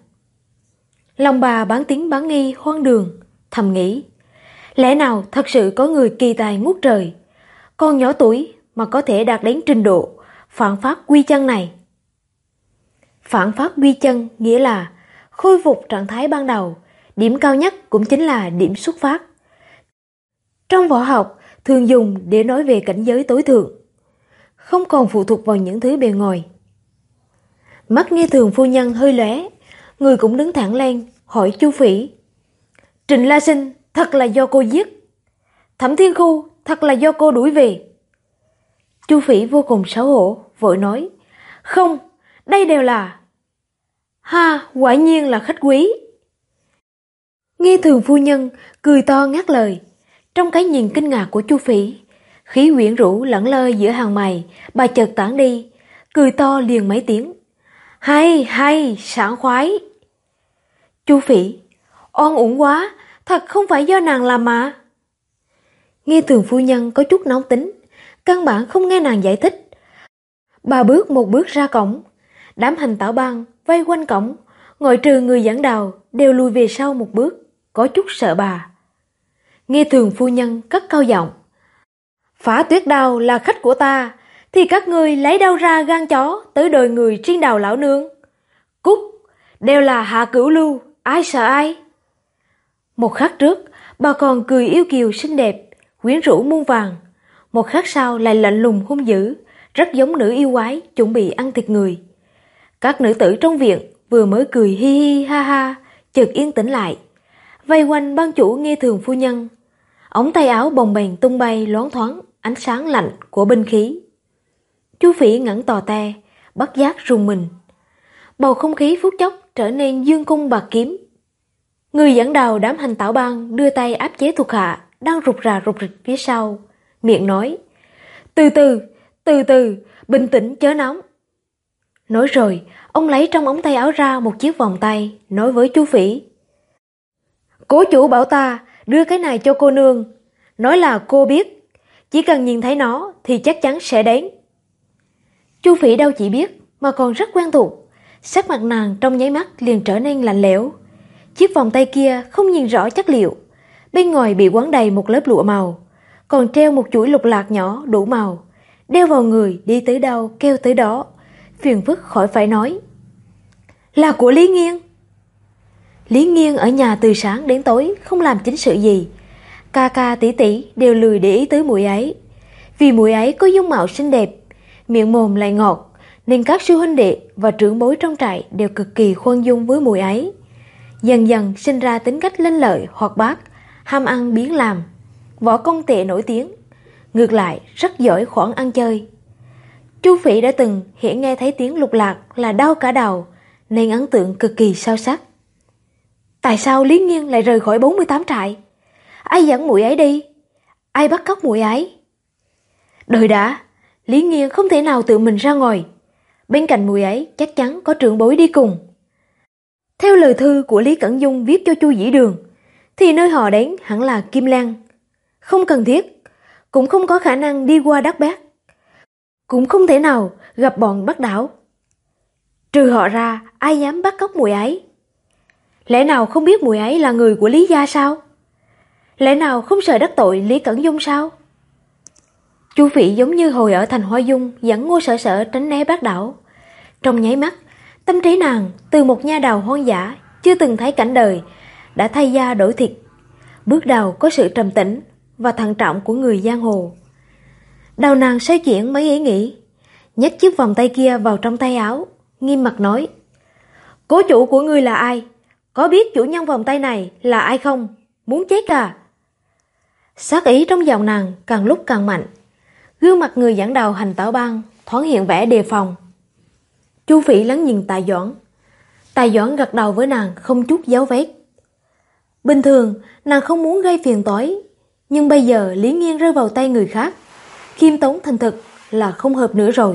Lòng bà bán tín bán nghi hoang đường, thầm nghĩ, lẽ nào thật sự có người kỳ tài ngút trời, con nhỏ tuổi mà có thể đạt đến trình độ phản phát quy chân này. Phản phát quy chân nghĩa là khôi phục trạng thái ban đầu, điểm cao nhất cũng chính là điểm xuất phát. Trong võ học thường dùng để nói về cảnh giới tối thượng, không còn phụ thuộc vào những thứ bề ngoài. Mắt Nghe Thường phu nhân hơi lóe, người cũng đứng thẳng lên, hỏi Chu Phỉ: Trịnh La Sinh thật là do cô giết, Thẩm Thiên Khu thật là do cô đuổi về. Chu Phỉ vô cùng xấu hổ, vội nói: Không, đây đều là... Ha, quả nhiên là khách quý. Nghe Thường phu nhân cười to ngắt lời. Trong cái nhìn kinh ngạc của Chu Phỉ, khí quyến rũ lẳng lơ giữa hàng mày, bà chợt tản đi, cười to liền mấy tiếng: Hay, hay, sảng khoái. Chu Phỉ: Oan uổng quá, thật không phải do nàng làm mà. Nghe Thường phu nhân có chút nóng tính, căn bản không nghe nàng giải thích. Bà bước một bước ra cổng, đám Hành Tảo Bang vây quanh cổng, ngoại trừ người dẫn đầu đều lùi về sau một bước, có chút sợ bà. Nghe Thường phu nhân cất cao giọng: Phá tuyết đao là khách của ta, thì các ngươi lấy đâu ra gan chó tới đòi người trên đào lão nương? Cút, đều là hạ cửu lưu, ai sợ ai? Một khắc trước bà còn cười yêu kiều xinh đẹp, quyến rũ muôn vàng, một khắc sau lại lạnh lùng hung dữ, rất giống nữ yêu quái chuẩn bị ăn thịt người. Các nữ tử trong viện vừa mới cười hi hi ha ha, chợt yên tĩnh lại, vây quanh ban chủ Nghe Thường phu nhân. Ống tay áo bồng bềnh tung bay loáng thoáng ánh sáng lạnh của binh khí. Chu Phỉ ngẩng tò te, bất giác rùng mình. Bầu không khí phút chốc trở nên dương cung bạc kiếm. Người dẫn đầu đám Hành Tảo Bang đưa tay áp chế thuộc hạ đang rụt rịch phía sau, miệng nói: Từ từ, bình tĩnh chớ nóng. Nói rồi, ông lấy trong ống tay áo ra một chiếc vòng tay, nói với Chu Phỉ: Cố chủ bảo ta đưa cái này cho cô nương, nói là cô biết, chỉ cần nhìn thấy nó thì chắc chắn sẽ đến. Chu Phỉ đâu chỉ biết mà còn rất quen thuộc, sắc mặt nàng trong nháy mắt liền trở nên lạnh lẽo. Chiếc vòng tay kia không nhìn rõ chất liệu, bên ngoài bị quấn đầy một lớp lụa màu, còn treo một chuỗi lục lạc nhỏ đủ màu, đeo vào người đi tới đâu kêu tới đó, phiền phức khỏi phải nói. Là của Lý Nghiên. Lý Nghiên ở nhà từ sáng đến tối không làm chính sự gì, ca ca tỷ tỷ đều lười để ý tới muội ấy. Vì muội ấy có dung mạo xinh đẹp, miệng mồm lại ngọt, nên các sư huynh đệ và trưởng bối trong trại đều cực kỳ khoan dung với muội ấy. Dần dần sinh ra tính cách lanh lợi hoạt bát, ham ăn biếng làm, võ công tệ nổi tiếng. ngược lại rất giỏi khoản ăn chơi. Chu Phỉ đã từng hiện nghe thấy tiếng lục lạc là đau cả đầu, nên ấn tượng cực kỳ sâu sắc. Tại sao Lý Nghiên lại rời khỏi 48 trại? Ai dẫn muội ấy đi? Ai bắt cóc muội ấy? Đợi đã, Lý Nghiên không thể nào tự mình ra ngoài. Bên cạnh muội ấy chắc chắn có trưởng bối đi cùng. Theo lời thư của Lý Cẩn Dung viết cho Chu Dĩ Đường, thì nơi họ đến hẳn là Kim Lan. Không cần thiết, cũng không có khả năng đi qua Đắc Bác. Cũng không thể nào gặp bọn Bắc Đảo. Trừ họ ra, ai dám bắt cóc muội ấy? Lẽ nào không biết muội ấy là người của Lý gia sao? Lẽ nào không sợ đắc tội Lý Cẩn Dung sao? Chu Phỉ giống như hồi ở thành Hoa Dung dẫn Ngô Sở Sở tránh né Bác Đảo. Trong nháy mắt, tâm trí nàng từ một nha đầu hoang dã chưa từng thấy cảnh đời đã thay da đổi thịt. Bước đầu có sự trầm tĩnh và thận trọng của người giang hồ. Đầu nàng xoay chuyển mấy ý nghĩ, nhét chiếc vòng tay kia vào trong tay áo, nghiêm mặt nói: Cố chủ của ngươi là ai? Có biết chủ nhân vòng tay này là ai không? Muốn chết à? Sát ý trong giọng nàng càng lúc càng mạnh. Gương mặt người dẫn đầu Hành Tảo Bang thoáng hiện vẻ đề phòng. Chu Phỉ lắng nhìn Tài Doãn. Tài Doãn gật đầu với nàng không chút dấu vết. Bình thường nàng không muốn gây phiền toái, nhưng bây giờ Lý Nghiên rơi vào tay người khác, khiêm tốn thành thực là không hợp nữa rồi.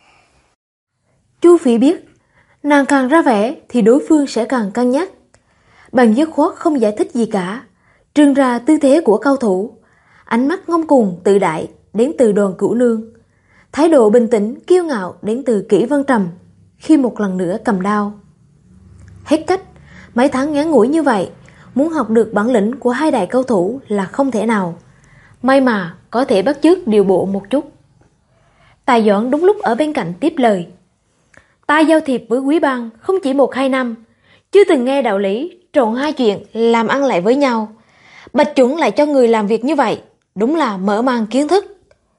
Chu Phỉ biết, nàng càng ra vẻ thì đối phương sẽ càng cân nhắc. Bằng dứt khoát không giải thích gì cả, trưng ra tư thế của cao thủ, ánh mắt ngông cuồng tự đại đến từ Đoàn Cửu Nương, thái độ bình tĩnh kiêu ngạo đến từ Kỷ Vân Trầm khi một lần nữa cầm đao. Hết cách, mấy tháng ngắn ngủi như vậy, muốn học được bản lĩnh của hai đại cao thủ là không thể nào. May mà có thể bắt chước điều bộ một chút. Tài Doãn đúng lúc ở bên cạnh tiếp lời: Ta giao thiệp với Quý Bang không chỉ 1-2 năm, chưa từng nghe đạo lý trộn hai chuyện làm ăn lại với nhau. Bạch chuẩn lại cho người làm việc như vậy, đúng là mở mang kiến thức.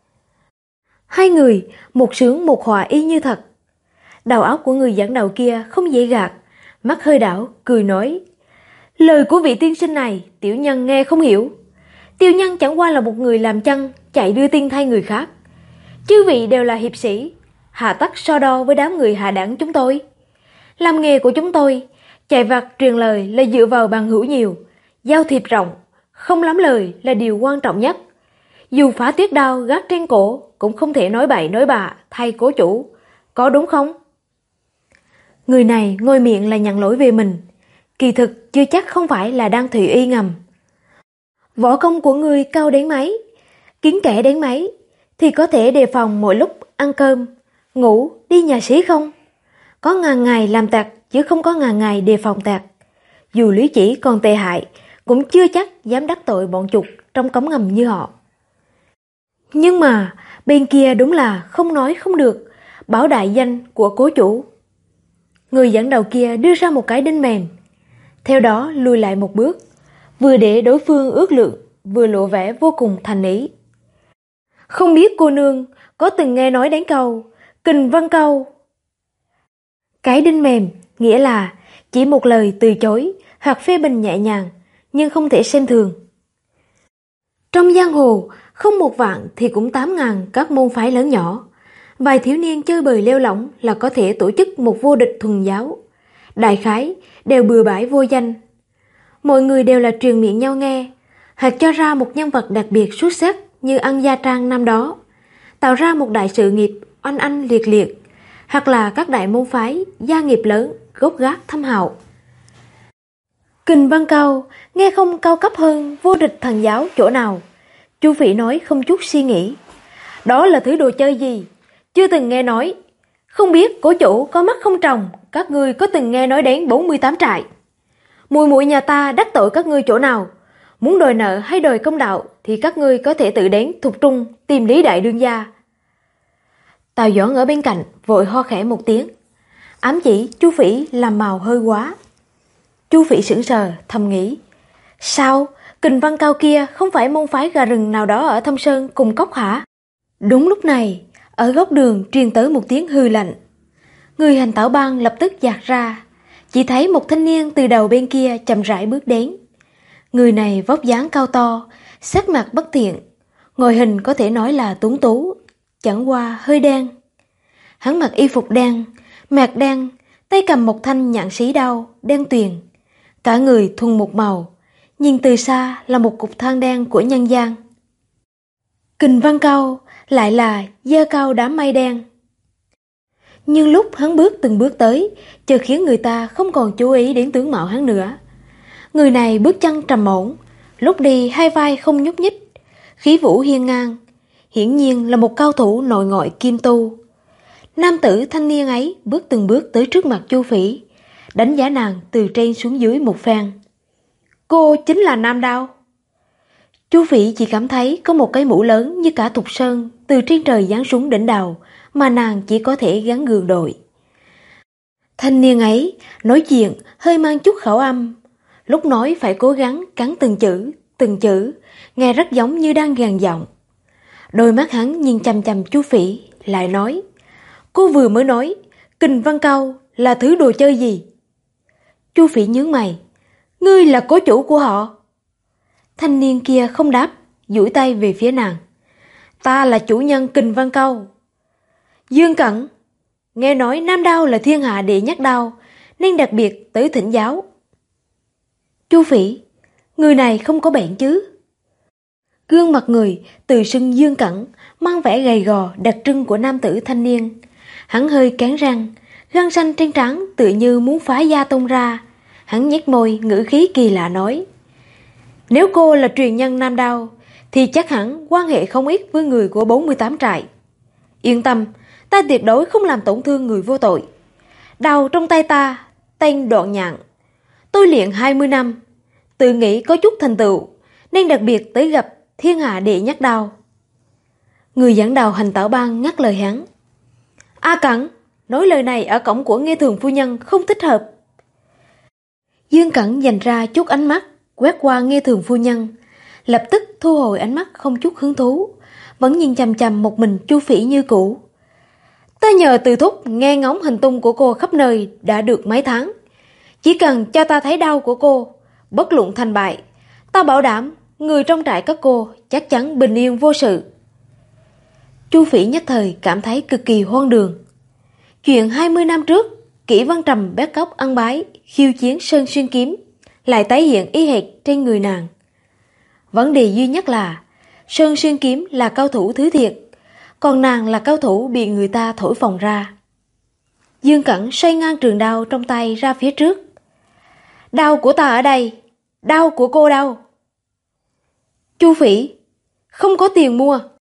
Hai người, một sướng một họa y như thật. Đầu óc của người dẫn đầu kia không dễ gạt, mắt hơi đảo, cười nói: Lời của vị tiên sinh này, tiểu nhân nghe không hiểu. Tiểu nhân chẳng qua là một người làm chân, chạy đưa tin thay người khác. Chư vị đều là hiệp sĩ, hà tất so đo với đám người hạ đẳng chúng tôi. Làm nghề của chúng tôi, chạy vặt truyền lời là dựa vào bằng hữu nhiều, giao thiệp rộng, không lắm lời là điều quan trọng nhất. Dù phá tuyết đao gác trên cổ, cũng không thể nói bậy nói bạ thay cố chủ, có đúng không? Người này ngôi miệng là nhận lỗi về mình, kỳ thực chưa chắc không phải là đang thủy y ngầm. Võ công của ngươi cao đến mấy, kiến kẽ đến mấy, thì có thể đề phòng mỗi lúc ăn cơm, ngủ, đi nhà sĩ không? Có ngàn ngày làm tặc chứ không có ngàn ngày đề phòng tặc. Dù lý chỉ còn tệ hại, cũng chưa chắc dám đắc tội bọn chuột trong cống ngầm như họ. Nhưng mà bên kia đúng là không nói không được, bảo đại danh của cố chủ. Người dẫn đầu kia đưa ra một cái đinh mềm, theo đó lùi lại một bước, vừa để đối phương ước lượng, vừa lộ vẻ vô cùng thành ý. Không biết cô nương có từng nghe nói đến câu Kình Văn Câu? Cái đinh mềm nghĩa là chỉ một lời từ chối hoặc phê bình nhẹ nhàng, nhưng không thể xem thường. Trong giang hồ, không 1 vạn thì cũng 8.000 các môn phái lớn nhỏ. Vài thiếu niên chơi bời lêu lỏng là có thể tổ chức một vô địch thuần giáo. Đại khái đều bừa bãi vô danh. Mọi người đều là truyền miệng nhau nghe, hoặc cho ra một nhân vật đặc biệt xuất sắc như Ân Gia Trang năm đó, tạo ra một đại sự nghiệp oanh oanh liệt liệt, hoặc là các đại môn phái, gia nghiệp lớn, gốc gác thâm hậu. Kình Văn Câu nghe không cao cấp hơn vô địch thần giáo chỗ nào. Chu Phỉ nói không chút suy nghĩ: Đó là thứ đồ chơi gì? Chưa từng nghe nói. Không biết cố chủ có mắt không tròng, các ngươi có từng nghe nói đến 48 trại? Muội muội nhà ta đắc tội các ngươi chỗ nào? Muốn đòi nợ hay đòi công đạo thì các ngươi có thể tự đến Thục Trung tìm Lý đại đương gia. Tào Doãn ở bên cạnh vội ho khẽ một tiếng, ám chỉ Chu Phỉ làm màu hơi quá. Chu Phỉ sững sờ thầm nghĩ: Sao? Kình Văn Cao kia không phải môn phái gà rừng nào đó ở Thâm Sơn cùng cốc hả? Đúng lúc này, ở góc đường truyền tới một tiếng hư lạnh. Người Hành Tảo Bang lập tức dạt ra, chỉ thấy một thanh niên từ đầu bên kia chậm rãi bước đến. Người này vóc dáng cao to, sắc mặt bất thiện, Ngoại hình có thể nói là tuấn tú, chẳng qua hơi đen. Hắn mặc y phục đen, mạc đen, tay cầm một thanh nhạn sĩ đao đen tuyền, cả người thuần một màu, nhìn từ xa là một cục than đen của nhân gian. Kình Văn Câu lại là dơ cao đám mây đen. Nhưng lúc hắn bước từng bước tới, chợt khiến người ta không còn chú ý đến tướng mạo hắn nữa. Người này bước chân trầm ổn, lúc đi hai vai không nhúc nhích, khí vũ hiên ngang, hiển nhiên là một cao thủ nội ngoại kim tu. Nam tử thanh niên ấy bước từng bước tới trước mặt Chu Phỉ, đánh giá nàng từ trên xuống dưới một phen. Cô chính là Nam Đao. Chu Phỉ chỉ cảm thấy có một cái mũ lớn như cả Thục Sơn từ trên trời giáng xuống đỉnh đầu mà nàng chỉ có thể gắng gượng đội. Thanh niên ấy nói chuyện hơi mang chút khẩu âm, lúc nói phải cố gắng cắn từng chữ, nghe rất giống như đang gằn giọng. Đôi mắt hắn nhìn chằm chằm Chu Phỉ, lại nói: Cô vừa mới nói Kình Văn Câu là thứ đồ chơi gì? Chu Phỉ nhướng mày: Ngươi là cố chủ của họ. Thanh niên kia không đáp, duỗi tay về phía nàng: Ta là chủ nhân Kình Văn Câu. Dương Cẩn, nghe nói Nam Đao là thiên hạ đệ nhất đao, nên đặc biệt tới thỉnh giáo. Chu Phỉ, người này không có bệnh chứ? Gương mặt người từ sưng Dương Cẩn mang vẻ gầy gò đặc trưng của nam tử thanh niên. Hắn hơi cắn răng, gân xanh trên trán tựa như muốn phá da tung ra. Hắn nhếch môi, ngữ khí kỳ lạ nói: Nếu cô là truyền nhân Nam Đao thì chắc hẳn quan hệ không ít với người của 48 trại. Yên tâm, ta tuyệt đối không làm tổn thương người vô tội. Đao trong tay ta tên Đoạn Nhạn, tôi luyện 20 năm, tự nghĩ có chút thành tựu nên đặc biệt tới gặp thiên hạ đệ nhất đao. Người dẫn đầu Hành Tảo Bang ngắt lời hắn: A Cẩn, nói lời này ở cổng của Nghe Thường phu nhân không thích hợp. Dương Cẩn dành ra chút ánh mắt quét qua Nghe Thường phu nhân, lập tức thu hồi ánh mắt không chút hứng thú, vẫn nhìn chằm chằm một mình Chu Phỉ như cũ. Ta nhờ Từ thúc nghe ngóng hành tung của cô khắp nơi đã được mấy tháng, chỉ cần cho ta thấy đau của cô, bất luận thành bại, ta bảo đảm người trong trại các cô chắc chắn bình yên vô sự. Chu Phỉ nhất thời cảm thấy cực kỳ hoang đường. Chuyện 20 năm trước, Kỷ Văn Trầm bét cóc ăn bái, khiêu chiến Sơn Xuyên Kiếm lại tái hiện y hệt trên người nàng. Vấn đề duy nhất là Sơn Xuyên Kiếm là cao thủ thứ thiệt, còn nàng là cao thủ bị người ta thổi phồng ra. Dương Cẩn xoay ngang trường đao trong tay ra phía trước. Đao của ta ở đây, đao của cô đâu? Chu Phỉ, không có tiền mua.